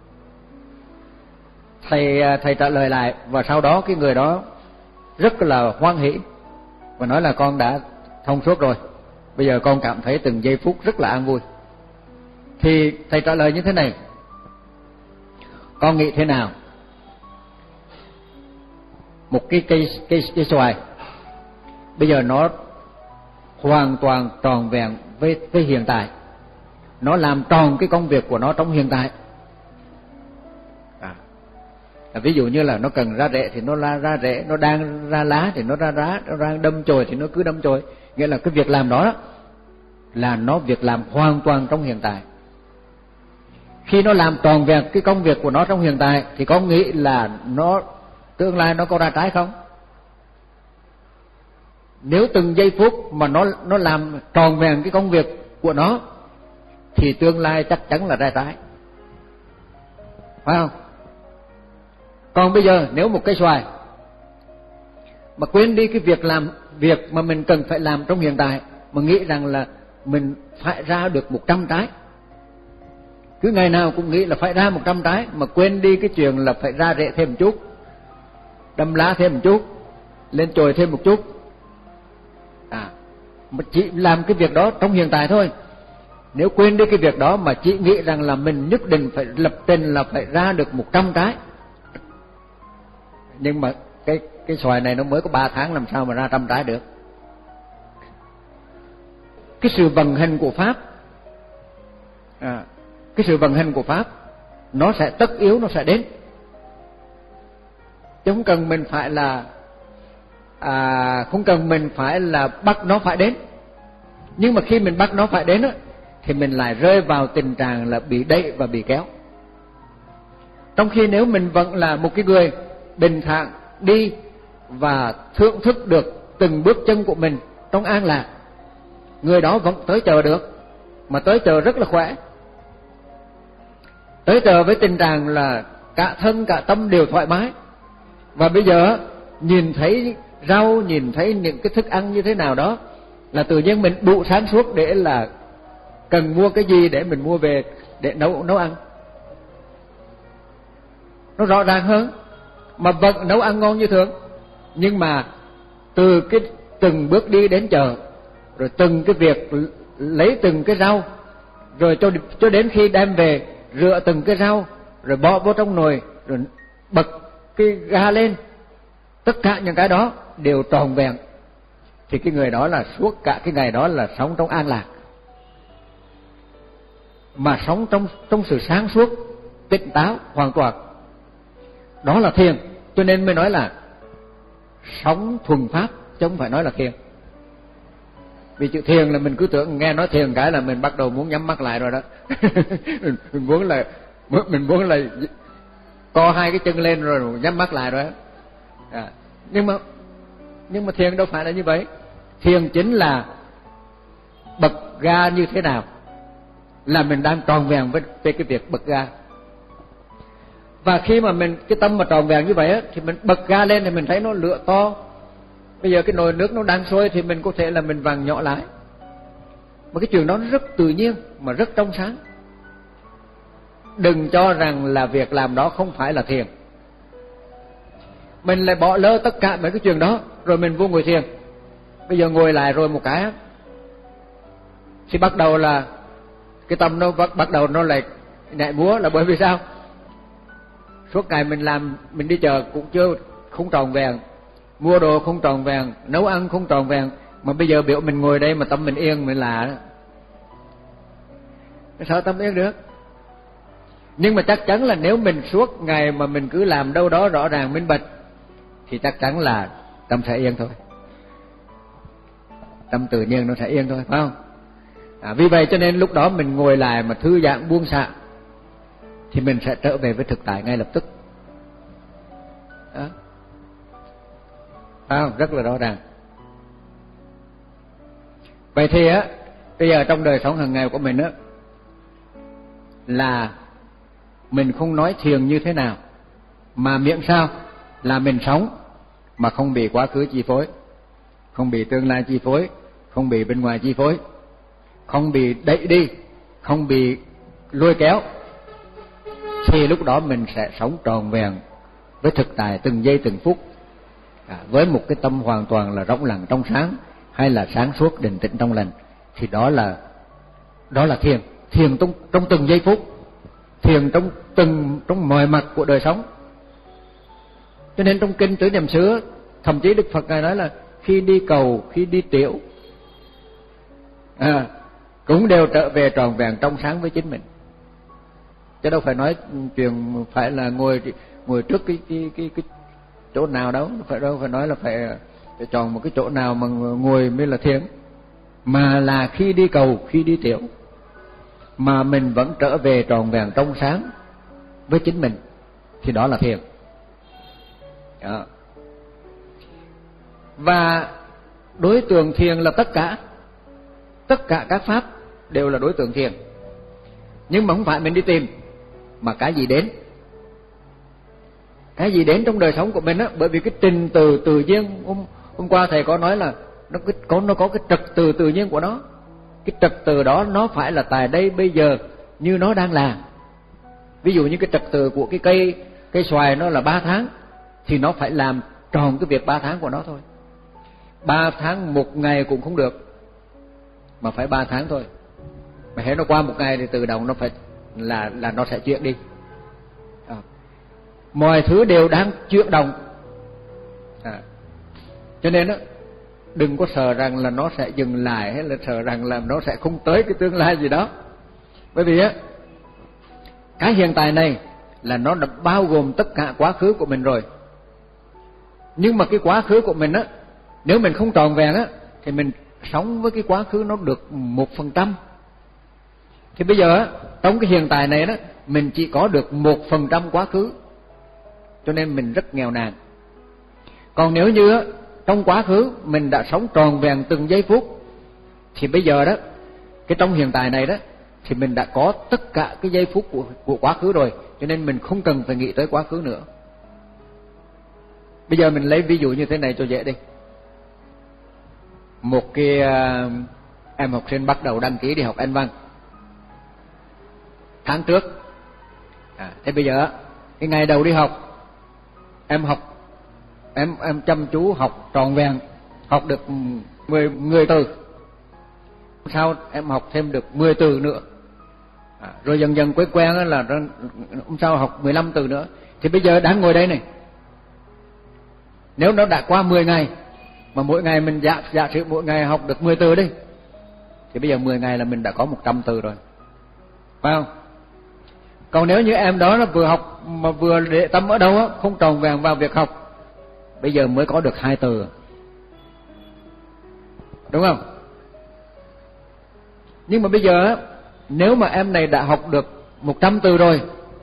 Thầy thầy trả lời lại, và sau đó cái người đó rất là hoan hỉ và nói là con đã thông suốt rồi, bây giờ con cảm thấy từng giây phút rất là an vui. Thì thầy trả lời như thế này: con nghĩ thế nào, một cái cây cây cây xoài bây giờ nó hoàn toàn tròn vẹn với với hiện tại, nó làm tròn cái công việc của nó trong hiện tại. À, ví dụ như là nó cần ra rễ thì nó ra ra rễ, nó đang ra lá thì nó ra lá, nó đang đâm chồi thì nó cứ đâm chồi, nghĩa là cái việc làm đó là nó việc làm hoàn toàn trong hiện tại. Khi nó làm tròn vẹn cái công việc của nó trong hiện tại thì con nghĩ là nó tương lai nó có ra trái không? Nếu từng giây phút mà nó nó làm tròn vẹn cái công việc của nó thì tương lai chắc chắn là ra trái, phải không? Còn bây giờ nếu một cây xoài mà quên đi cái việc làm việc mà mình cần phải làm trong hiện tại, mà nghĩ rằng là mình phải ra được một trăm trái, cứ ngày nào cũng nghĩ là phải ra một trăm trái, mà quên đi cái chuyện là phải ra rễ thêm một chút, đâm lá thêm một chút, lên chồi thêm một chút, à, mà chỉ làm cái việc đó trong hiện tại thôi. Nếu quên đi cái việc đó mà chỉ nghĩ rằng là mình nhất định phải lập trình là phải ra được một trăm trái, nhưng mà cái cái xoài này nó mới có ba tháng, làm sao mà ra trăm trái được? Cái sự vận hành của pháp, à, cái sự vận hành của pháp nó sẽ tất yếu, nó sẽ đến, chứ không cần mình phải là à, không cần mình phải là bắt nó phải đến. Nhưng mà khi mình bắt nó phải đến á, thì mình lại rơi vào tình trạng là bị đẩy và bị kéo. Trong khi nếu mình vẫn là một cái người bình thản đi và thưởng thức được từng bước chân của mình trong an lạc, người đó vẫn tới chờ được, mà tới chờ rất là khỏe, tới chờ với tình trạng là cả thân cả tâm đều thoải mái. Và bây giờ nhìn thấy rau, nhìn thấy những cái thức ăn như thế nào đó là tự nhiên mình đủ sáng suốt để là cần mua cái gì để mình mua về để nấu nấu ăn. Nó rõ ràng hơn, mà vẫn nấu ăn ngon như thường, nhưng mà từ cái từng bước đi đến chợ, rồi từng cái việc lấy từng cái rau, rồi cho cho đến khi đem về rửa từng cái rau, rồi bỏ vô trong nồi, rồi bật cái ga lên, tất cả những cái đó đều tròn vẹn, thì cái người đó là suốt cả cái ngày đó là sống trong an lạc, mà sống trong trong sự sáng suốt, tỉnh táo hoàn toàn. Đó là thiền. Cho nên mới nói là sống thuần pháp, chứ không phải nói là thiền. Vì chữ thiền là mình cứ tưởng nghe nói thiền cái là mình bắt đầu muốn nhắm mắt lại rồi đó. mình muốn là mình muốn là co hai cái chân lên rồi nhắm mắt lại rồi đó. À, nhưng mà nhưng mà thiền đâu phải là như vậy. Thiền chính là bật ga như thế nào là mình đang tròn vẹn với, với cái việc bật ga. Và khi mà mình cái tâm mà tròn vẹn như vậy á, thì mình bật ga lên thì mình thấy nó lửa to. Bây giờ cái nồi nước nó đang sôi thì mình có thể là mình vàng nhỏ lại. Mà cái chuyện đó rất tự nhiên mà rất trong sáng. Đừng cho rằng là việc làm đó không phải là thiền. Mình lại bỏ lỡ tất cả mấy cái chuyện đó, rồi mình vô ngồi thiền. Bây giờ ngồi lại rồi một cái thì bắt đầu là cái tâm nó bắt, bắt đầu nó lại nhảy múa, là bởi vì sao? Suốt ngày mình làm, mình đi chợ cũng chưa không tròn vẹn, mua đồ không tròn vẹn, nấu ăn không tròn vẹn, mà bây giờ biểu mình ngồi đây mà tâm mình yên mới lạ đó. Sao tâm yên được? Nhưng mà chắc chắn là nếu mình suốt ngày mà mình cứ làm đâu đó rõ ràng minh bạch thì chắc chắn là tâm sẽ yên thôi. Tâm tự nhiên nó sẽ yên thôi, phải không? À, vì vậy cho nên lúc đó mình ngồi lại mà thư giãn buông xả thì mình sẽ trở về với thực tại ngay lập tức. Đó. Phải không? Rất là rõ ràng. Vậy thì á, bây giờ trong đời sống hàng ngày của mình á, là mình không nói thiền như thế nào, mà miệng sao là mình sống mà không bị quá khứ chi phối, không bị tương lai chi phối, không bị bên ngoài chi phối, không bị đẩy đi, không bị lôi kéo, thì lúc đó mình sẽ sống tròn vẹn với thực tại từng giây từng phút, à, với một cái tâm hoàn toàn là rỗng lặng trong sáng, hay là sáng suốt định tĩnh trong lành. Thì đó là đó là thiền. Thiền trong, trong từng giây phút, thiền trong từng trong mọi mặt của đời sống. Cho nên trong kinh Tứ Niệm xứ, thậm chí Đức Phật ngài nói là khi đi cầu, khi đi tiểu, à, cũng đều trở về tròn vẹn trong sáng với chính mình. Chứ đâu phải nói chuyện phải là ngồi ngồi trước cái cái cái, cái chỗ nào đâu, phải đâu phải nói là phải, phải chọn một cái chỗ nào mà ngồi mới là thiền, mà là khi đi cầu, khi đi tiểu mà mình vẫn trở về tròn vẹn trong sáng với chính mình thì đó là thiền. Đó. Và đối tượng thiền là tất cả, tất cả các pháp đều là đối tượng thiền. Nhưng mà không phải mình đi tìm, mà cái gì đến, cái gì đến trong đời sống của mình á. Bởi vì cái trình tự tự nhiên, hôm, hôm qua thầy có nói là nó có nó có cái trật tự tự nhiên của nó. Cái trật tự đó nó phải là tại đây bây giờ như nó đang là. Ví dụ như cái trật tự của cái cây cây xoài nó là ba tháng thì nó phải làm tròn cái việc ba tháng của nó thôi. Ba tháng một ngày cũng không được, mà phải ba tháng thôi. Mà hễ nó qua một ngày thì tự động nó phải là là nó sẽ chuyển đi. À, mọi thứ đều đang chuyển động. À, cho nên đó, đừng có sợ rằng là nó sẽ dừng lại, hay là sợ rằng là nó sẽ không tới cái tương lai gì đó. Bởi vì á, cái hiện tại này là nó đã bao gồm tất cả quá khứ của mình rồi. Nhưng mà cái quá khứ của mình á, nếu mình không tròn vẹn á, thì mình sống với cái quá khứ nó được một phần trăm. Thì bây giờ á, trong cái hiện tại này đó, mình chỉ có được một phần trăm quá khứ, cho nên mình rất nghèo nàn. Còn nếu như á, trong quá khứ mình đã sống tròn vẹn từng giây phút, thì bây giờ đó, cái trong hiện tại này đó, thì mình đã có tất cả cái giây phút của, của quá khứ rồi, cho nên mình không cần phải nghĩ tới quá khứ nữa. Bây giờ mình lấy ví dụ như thế này cho dễ đi. Một cái uh, em học sinh bắt đầu đăng ký đi học Anh văn tháng trước. À, thế bây giờ cái ngày đầu đi học, em học em em chăm chú học tròn vẹn, học được mười mười từ. Sau em học thêm được mười từ nữa. À, rồi dần dần quen quen là hôm sau học mười lăm từ nữa. Thì bây giờ đang ngồi đây này, nếu nó đã qua mười ngày mà mỗi ngày mình giả giả sử mỗi ngày học được mười từ đi, thì bây giờ mười ngày là mình đã có một trăm từ rồi, phải không? Còn nếu như em đó nó vừa học mà vừa để tâm ở đâu á, không tròn vẹn vào việc học, bây giờ mới có được hai từ, đúng không? Nhưng mà bây giờ á, nếu mà em này đã học được một trăm từ rồi,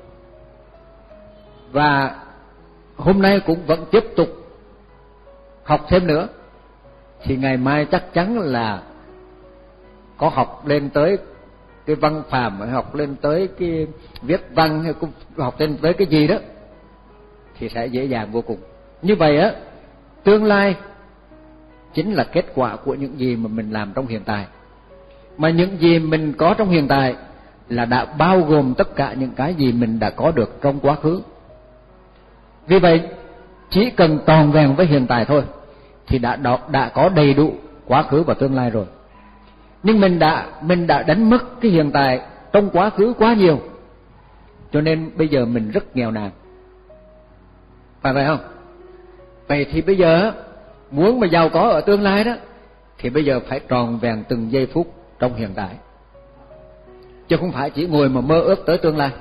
và hôm nay cũng vẫn tiếp tục học thêm nữa, thì ngày mai chắc chắn là có học lên tới cái văn phàm, học lên tới cái viết văn, hay học lên tới cái gì đó, thì sẽ dễ dàng vô cùng. Như vậy á, tương lai chính là kết quả của những gì mà mình làm trong hiện tại. Mà những gì mình có trong hiện tại là đã bao gồm tất cả những cái gì mình đã có được trong quá khứ. Vì vậy, chỉ cần tròn vẹn với hiện tại thôi thì đã đã có đầy đủ quá khứ và tương lai rồi. Nhưng mình đã mình đã đánh mất cái hiện tại trong quá khứ quá nhiều, cho nên bây giờ mình rất nghèo nàn, phải vậy không? Vậy thì bây giờ muốn mà giàu có ở tương lai đó thì bây giờ phải tròn vẹn từng giây phút trong hiện tại, chứ không phải chỉ ngồi mà mơ ước tới tương lai.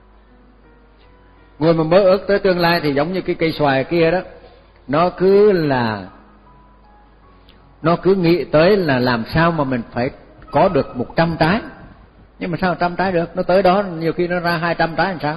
Ngồi mà mơ ước tới tương lai thì giống như cái cây xoài kia đó, nó cứ là nó cứ nghĩ tới là làm sao mà mình phải có được một trăm trái. Nhưng mà sao một trăm trái được? Nó tới đó nhiều khi nó ra hai trăm trái làm sao?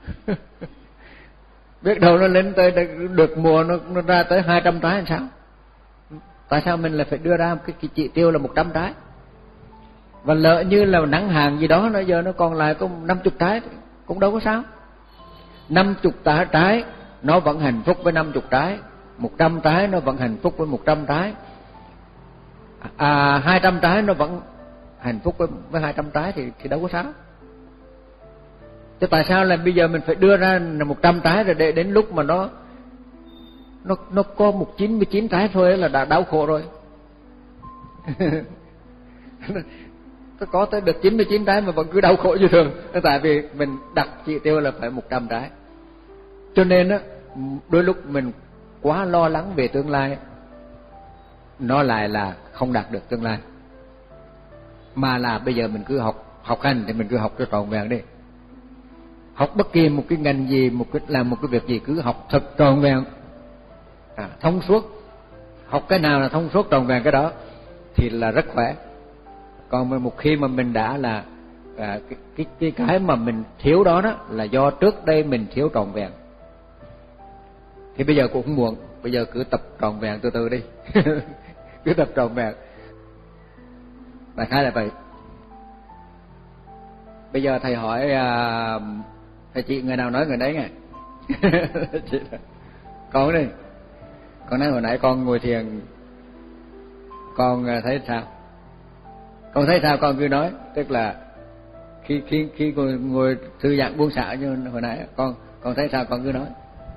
Biết đâu nó lên tới được mùa nó, nó ra tới hai trăm trái làm sao? Tại sao mình lại phải đưa ra cái, cái chỉ tiêu là một trăm trái? Và lỡ như là nắng hàng gì đó, nó giờ nó còn lại có năm mươi trái cũng đâu có sao. năm mươi trái nó vẫn hạnh phúc với năm mươi trái, một trăm trái nó vẫn hạnh phúc với một trăm trái, à, hai trăm trái nó vẫn hạnh phúc với, với hai trăm trái thì, thì đâu có sao. Chứ tại sao là bây giờ mình phải đưa ra một trăm trái rồi để đến lúc mà nó nó nó có một chín mươi chín trái thôi là đã đau khổ rồi. Nó có tới được chín mươi chín trái mà vẫn cứ đau khổ như thường, tại vì mình đặt chỉ tiêu là phải một trăm trái. Cho nên á, đôi lúc mình quá lo lắng về tương lai, nó lại là không đạt được tương lai. Mà là bây giờ mình cứ học học hành thì mình cứ học cho trọn vẹn đi. Học bất kỳ một cái ngành gì, một cái làm một cái việc gì cứ học thật trọn vẹn, à, thông suốt. Học cái nào là thông suốt trọn vẹn cái đó thì là rất khỏe. Còn một khi mà mình đã là à, cái, cái cái cái mà mình thiếu đó đó là do trước đây mình thiếu trọn vẹn, thì bây giờ cũng không muộn. Bây giờ cứ tập trọn vẹn từ từ đi. Cứ tập trọn vẹn. Đại khái là vậy. Bây giờ thầy hỏi à, thầy chị người nào nói người đấy nghe. Chị con đi. Con nói hồi nãy con ngồi thiền, con thấy sao? Con thấy sao con cứ nói. Tức là khi khi khi ngồi, ngồi thư giãn buông xả như hồi nãy, con con thấy sao con cứ nói.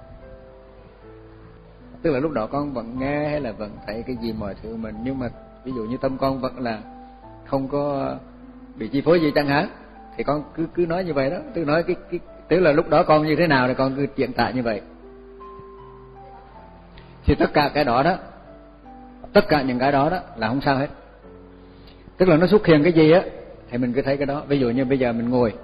Tức là lúc đó con vẫn nghe hay là vẫn thấy cái gì mọi thứ mình, nhưng mà ví dụ như tâm con vẫn là không có bị chi phối gì chẳng hạn, thì con cứ cứ nói như vậy đó. Tức nói cái cái tức là lúc đó con như thế nào thì con cứ diễn tả như vậy. Thì tất cả cái đó đó, tất cả những cái đó đó là không sao hết. Tức là nó xuất hiện cái gì á thì mình cứ thấy cái đó. Ví dụ như bây giờ mình ngồi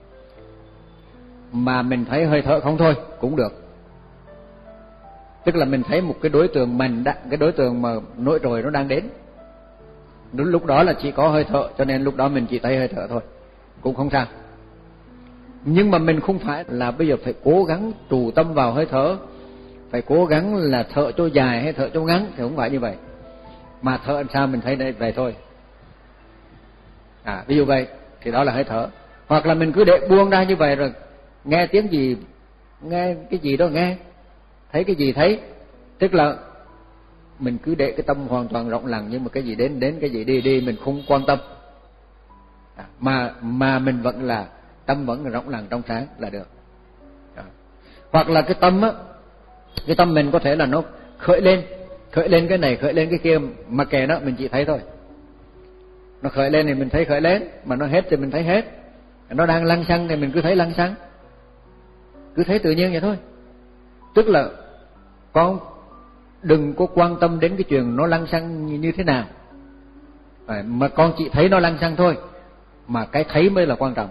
mà mình thấy hơi thở không thôi cũng được. Tức là mình thấy một cái đối tượng mình đã, cái đối tượng mà nổi trội nó đang đến. Lúc đó là chỉ có hơi thở, cho nên lúc đó mình chỉ thấy hơi thở thôi, cũng không sao. Nhưng mà mình không phải là bây giờ phải cố gắng trụ tâm vào hơi thở, phải cố gắng là thở cho dài hay thở cho ngắn, thì không phải như vậy. Mà thở làm sao mình thấy đây vậy thôi. À, ví dụ vậy thì đó là hơi thở. Hoặc là mình cứ để buông ra như vậy rồi nghe tiếng gì, nghe cái gì đó nghe, thấy cái gì thấy. Tức là mình cứ để cái tâm hoàn toàn rộng lặng, nhưng mà cái gì đến đến, cái gì đi đi, mình không quan tâm. À, mà mà mình vẫn là tâm vẫn là rộng lặng trong sáng là được. À. Hoặc là cái tâm á, cái tâm mình có thể là nó khởi lên, khởi lên cái này, khởi lên cái kia, mà kệ nó, mình chỉ thấy thôi. Nó khởi lên thì mình thấy khởi lên, mà nó hết thì mình thấy hết. Nó đang lăng xăng thì mình cứ thấy lăng xăng, cứ thấy tự nhiên vậy thôi. Tức là con đừng có quan tâm đến cái chuyện nó lăng xăng như, như thế nào, à, mà con chỉ thấy nó lăng xăng thôi. Mà cái thấy mới là quan trọng.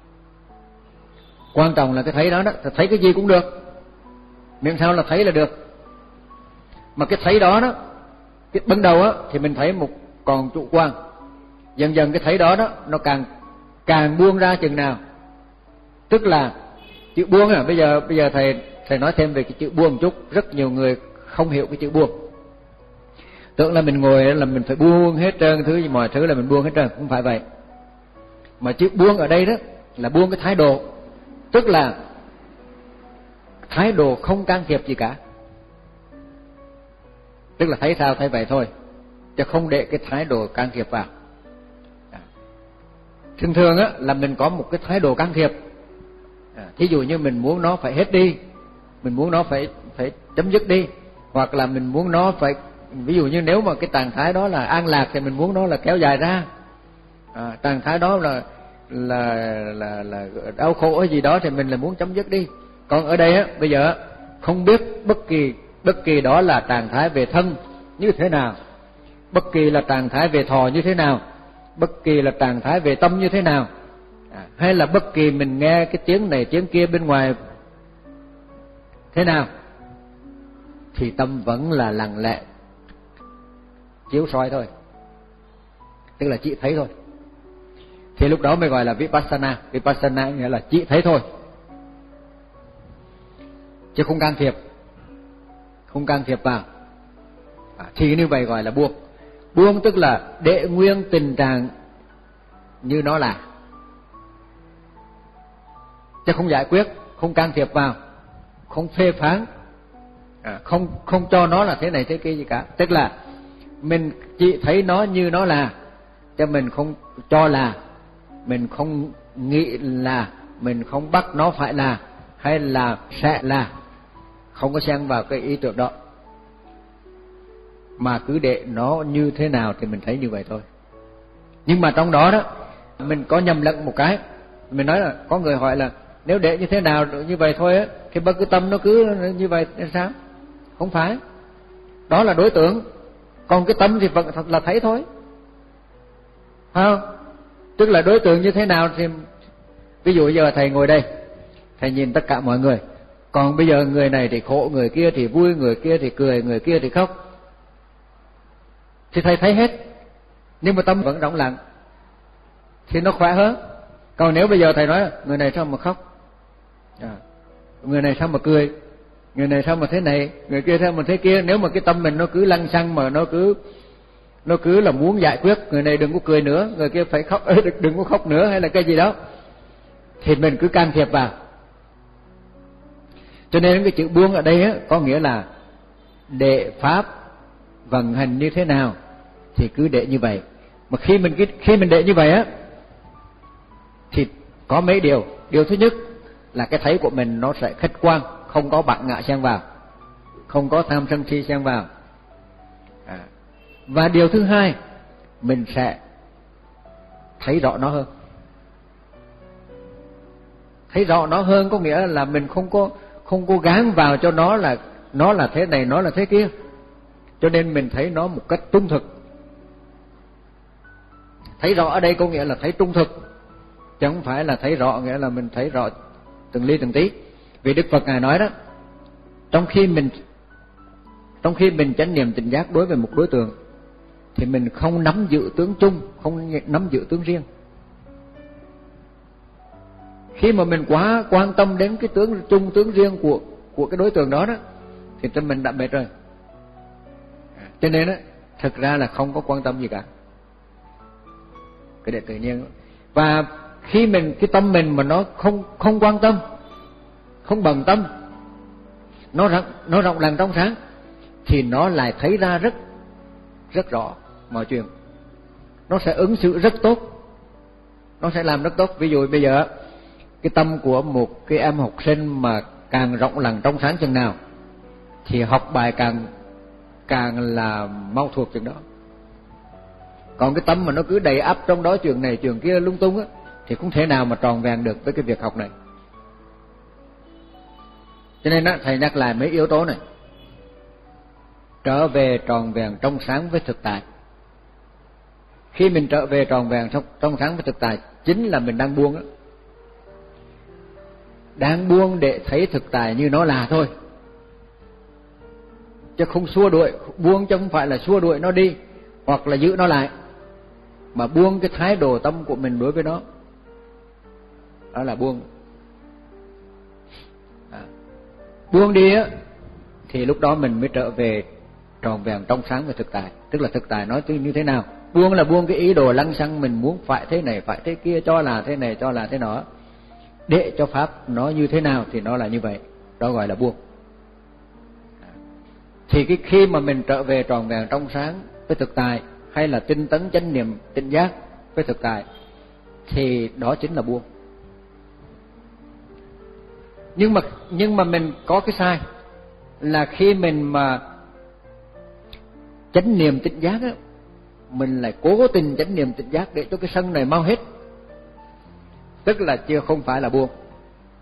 Quan trọng là cái thấy đó đó. Thấy cái gì cũng được, miễn sao là thấy là được. Mà cái thấy đó đó, cái ban đầu á thì mình thấy một còn chủ quan. Dần dần cái thấy đó đó nó càng càng buông ra chừng nào. Tức là chữ buông à, bây giờ bây giờ thầy thầy nói thêm về cái chữ buông một chút. Rất nhiều người không hiểu cái chữ buông, tưởng là mình ngồi là mình phải buông hết trơn thứ gì, mọi thứ là mình buông hết trơn. Không phải vậy. Mà chữ buông ở đây đó là buông cái thái độ. Tức là thái độ không can thiệp gì cả. Tức là thấy sao thấy vậy thôi, chứ không để cái thái độ can thiệp vào. Thường thường á là mình có một cái thái độ can thiệp. À, thí dụ như mình muốn nó phải hết đi, mình muốn nó phải phải chấm dứt đi, hoặc là mình muốn nó phải, ví dụ như nếu mà cái trạng thái đó là an lạc thì mình muốn nó là kéo dài ra. À, trạng thái đó là là là là đau khổ hay gì đó thì mình là muốn chấm dứt đi. Còn ở đây á bây giờ không biết bất kỳ bất kỳ đó là trạng thái về thân, như thế nào, bất kỳ là trạng thái về thọ như thế nào, bất kỳ là trạng thái về tâm như thế nào, à, hay là bất kỳ mình nghe cái tiếng này tiếng kia bên ngoài thế nào, thì tâm vẫn là lặng lẽ chiếu soi thôi, tức là chỉ thấy thôi. Thì lúc đó mới gọi là vipassana. Vipassana nghĩa là chỉ thấy thôi, chứ không can thiệp, không can thiệp vào. À, thì như vậy gọi là buông. Buông tức là để nguyên tình trạng như nó là, chứ không giải quyết, không can thiệp vào, không phê phán, à, không không cho nó là thế này thế kia gì cả. Tức là mình chỉ thấy nó như nó là, chứ mình không cho là, mình không nghĩ là, mình không bắt nó phải là hay là sẽ là, không có xen vào cái ý tưởng đó, mà cứ để nó như thế nào thì mình thấy như vậy thôi. Nhưng mà trong đó đó mình có nhầm lẫn một cái. Mình nói là có người hỏi là nếu để như thế nào như vậy thôi á, thì bất cứ tâm nó cứ như vậy thì sao? Không phải, đó là đối tượng, còn cái tâm thì vẫn thật là thấy thôi, phải không? Tức là đối tượng như thế nào thì, ví dụ giờ thầy ngồi đây, thầy nhìn tất cả mọi người, còn bây giờ người này thì khổ, người kia thì vui, người kia thì cười, người kia thì khóc, thì thầy thấy hết, nhưng mà tâm vẫn rỗng lặng thì nó khỏe hơn. Còn nếu bây giờ thầy nói người này sao mà khóc, à, người này sao mà cười, người này sao mà thế này, người kia sao mà thế kia, nếu mà cái tâm mình nó cứ lăng xăng, mà nó cứ nó cứ là muốn giải quyết, người này đừng có cười nữa, người kia phải khóc, đừng có khóc nữa, hay là cái gì đó, thì mình cứ can thiệp vào. Cho nên cái chữ buông ở đây á, có nghĩa là để pháp vận hành như thế nào thì cứ để như vậy. Mà khi mình khi mình để như vậy á, thì có mấy điều. Điều thứ nhất là cái thấy của mình nó sẽ khách quan, không có bản ngã xen vào, không có tham sân si xen vào. À. Và điều thứ hai, mình sẽ thấy rõ nó hơn. Thấy rõ nó hơn có nghĩa là mình không có không có gán vào cho nó là nó là thế này, nó là thế kia. Cho nên mình thấy nó một cách trung thực. Thấy rõ ở đây có nghĩa là thấy trung thực, chứ không phải là thấy rõ nghĩa là mình thấy rõ từng ly từng tí. Vì Đức Phật Ngài nói đó, trong khi mình trong khi mình chánh niệm tỉnh giác đối với một đối tượng thì mình không nắm giữ tướng chung, không nắm giữ tướng riêng. Khi mà mình quá quan tâm đến cái tướng chung, tướng riêng của của cái đối tượng đó đó, thì tâm mình đã mệt rồi. Cho nên đó, thực ra là không có quan tâm gì cả, cái để tự nhiên. Và khi mình cái tâm mình mà nó không không quan tâm, không bận tâm, nó rộng nó rộng lặng trong sáng, thì nó lại thấy ra rất rất rõ mọi chuyện. Nó sẽ ứng xử rất tốt, nó sẽ làm rất tốt. Ví dụ bây giờ cái tâm của một cái em học sinh mà càng rộng lặng trong sáng chừng nào thì học bài càng càng là mau thuộc chừng đó. Còn cái tâm mà nó cứ đầy ắp trong đó chuyện này chuyện kia lung tung á, thì không thể nào mà tròn vẹn được với cái việc học này. Cho nên đó, thầy nhắc lại mấy yếu tố này: trở về tròn vẹn trong sáng với thực tại. Khi mình trở về tròn vẹn trong, trong sáng với thực tại, chính là mình đang buông đó. Đang buông để thấy thực tại như nó là thôi, chứ không xua đuổi. Buông chứ không phải là xua đuổi nó đi hoặc là giữ nó lại, mà buông cái thái độ tâm của mình đối với nó, đó là buông. À, buông đi á, thì lúc đó mình mới trở về tròn vẹn trong sáng về thực tại. Tức là thực tại nói như thế nào? Buông là buông cái ý đồ lăng xăng mình muốn phải thế này phải thế kia, cho là thế này cho là thế nọ, để cho pháp nó như thế nào thì nó là như vậy, đó gọi là buông. Thì cái khi mà mình trở về tròn vẹn trong sáng với thực tại, hay là tinh tấn chánh niệm tỉnh giác với thực tại, thì đó chính là buông. Nhưng mà nhưng mà mình có cái sai là khi mình mà chánh niệm tỉnh giác á, mình lại cố tình chánh niệm tỉnh giác để cho cái sân này mau hết, tức là chưa không phải là buông.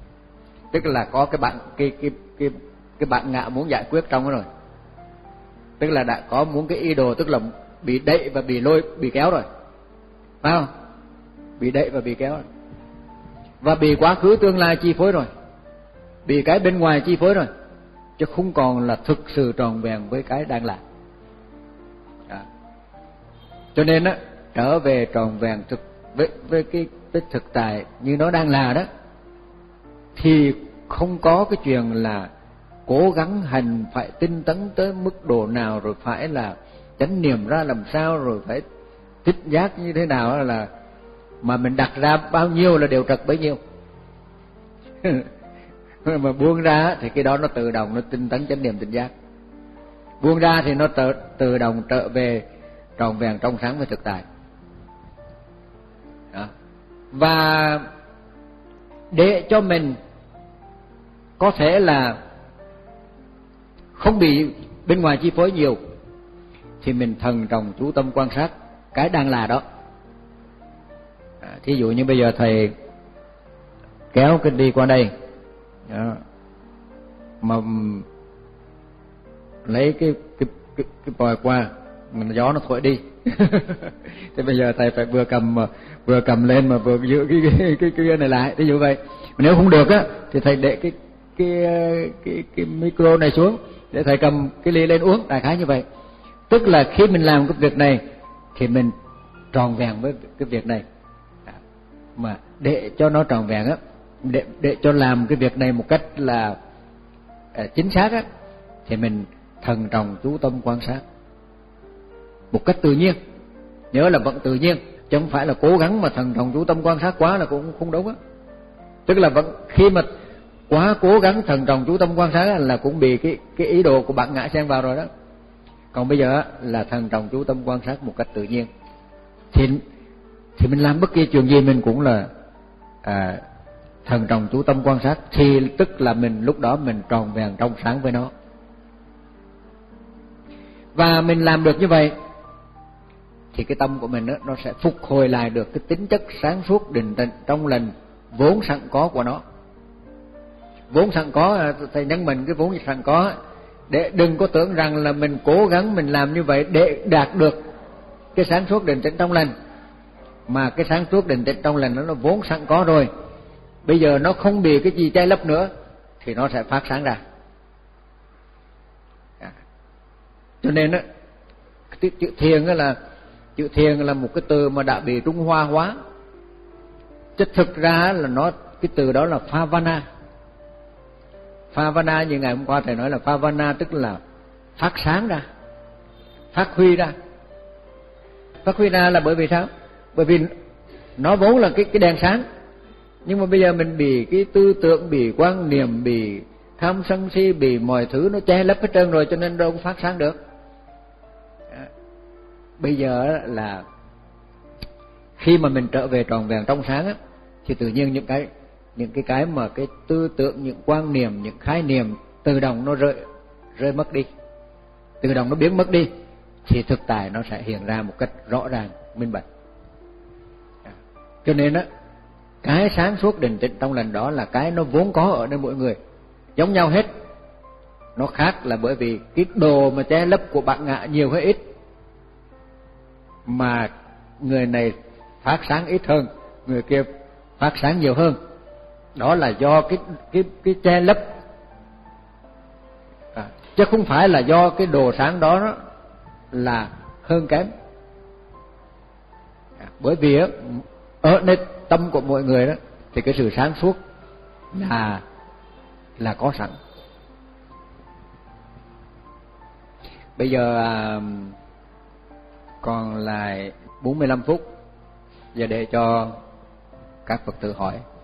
Tức là có cái bạn cái cái cái cái bạn ngạ muốn giải quyết trong đó rồi. tức là đã có muốn cái ý đồ, tức là bị đẩy và bị lôi, bị kéo rồi, phải không? Bị đẩy và bị kéo rồi. Và bị quá khứ tương lai chi phối rồi, bị cái bên ngoài chi phối rồi, chứ không còn là thực sự tròn vẹn với cái đang là. Đó. Cho nên á, trở về tròn vẹn thực với với cái với thực tại như nó đang là đó, thì không có cái chuyện là cố gắng hành phải tinh tấn tới mức độ nào, rồi phải là chánh niệm ra làm sao, rồi phải tích giác như thế nào, là mà mình đặt ra bao nhiêu là đều trật bấy nhiêu. Mà buông ra thì cái đó nó tự động nó tinh tấn chánh niệm tỉnh giác. Buông ra thì nó tự, tự động trở về tròn vẹn trong sáng với thực tại. Đó. Và để cho mình có thể là không bị bên ngoài chi phối nhiều, thì mình thần trọng chú tâm quan sát cái đang là đó. À, thí dụ như bây giờ thầy kéo cái đi qua đây đó, mà lấy cái cái cái, cái bòi qua, mình gió nó thổi đi. Thế bây giờ thầy phải vừa cầm vừa cầm lên mà vừa giữ cái cái cái, cái này lại, ví dụ vậy. Nếu không được á thì thầy để cái cái cái cái micro này xuống để thầy cầm cái ly lên uống, đại khái như vậy. Tức là khi mình làm cái việc này thì mình tròn vẹn với cái việc này. Mà để cho nó tròn vẹn á, để để cho làm cái việc này một cách là à, chính xác á, thì mình thần trọng chú tâm quan sát một cách tự nhiên. Nhớ là vẫn tự nhiên, chứ không phải là cố gắng mà thần trọng chú tâm quan sát quá là cũng không đúng á. Tức là vẫn khi mà quá cố gắng thần trọng chú tâm quan sát là cũng bị cái cái ý đồ của bản ngã xen vào rồi đó. Còn bây giờ là thần trọng chú tâm quan sát một cách tự nhiên, thì thì mình làm bất kỳ chuyện gì mình cũng là à, thần trọng chú tâm quan sát, thì tức là mình lúc đó mình tròn vẹn trong sáng với nó. Và mình làm được như vậy thì cái tâm của mình đó, nó sẽ phục hồi lại được cái tính chất sáng suốt định tĩnh trong lành vốn sẵn có của nó. Vốn sẵn có, thầy nhấn mình cái vốn sẵn có, để đừng có tưởng rằng là mình cố gắng mình làm như vậy để đạt được cái sáng suốt định tĩnh trong lành. Mà cái sáng suốt định tĩnh trong lành nó, nó vốn sẵn có rồi, bây giờ nó không bị cái gì che lấp nữa thì nó sẽ phát sáng ra. Cho nên á, chữ thiền là chữ thiền là một cái từ mà đã bị Trung Hoa hóa, chứ thực ra là nó cái từ đó là Phavana. Phavana như ngày hôm qua thầy nói là Phavana tức là phát sáng ra, phát huy ra. Phát huy ra là bởi vì sao? Bởi vì nó vốn là cái cái đèn sáng, nhưng mà bây giờ mình bị cái tư tưởng, bị quan niệm, bị tham sân si, bị mọi thứ nó che lấp hết trơn rồi, cho nên đâu có phát sáng được. Bây giờ là khi mà mình trở về tròn vẹn trong sáng á, thì tự nhiên những cái những cái cái mà cái tư tưởng, những quan niệm, những khái niệm tự động nó rơi rơi mất đi, tự động nó biến mất đi, thì thực tại nó sẽ hiện ra một cách rõ ràng, minh bạch. Cho nên á, cái sáng suốt định tĩnh trong lành đó là cái nó vốn có ở nơi mỗi người, giống nhau hết. Nó khác là bởi vì cái đồ mà che lấp của bản ngã nhiều hay ít, mà người này phát sáng ít hơn, người kia phát sáng nhiều hơn. Đó là do cái cái cái che lấp, à, chứ không phải là do cái đồ sáng đó, đó là hơn kém. À, bởi vì á, ở nơi tâm của mọi người đó thì cái sự sáng suốt là là có sẵn. Bây giờ à, còn lại bốn mươi lăm phút, giờ để cho các Phật tử hỏi.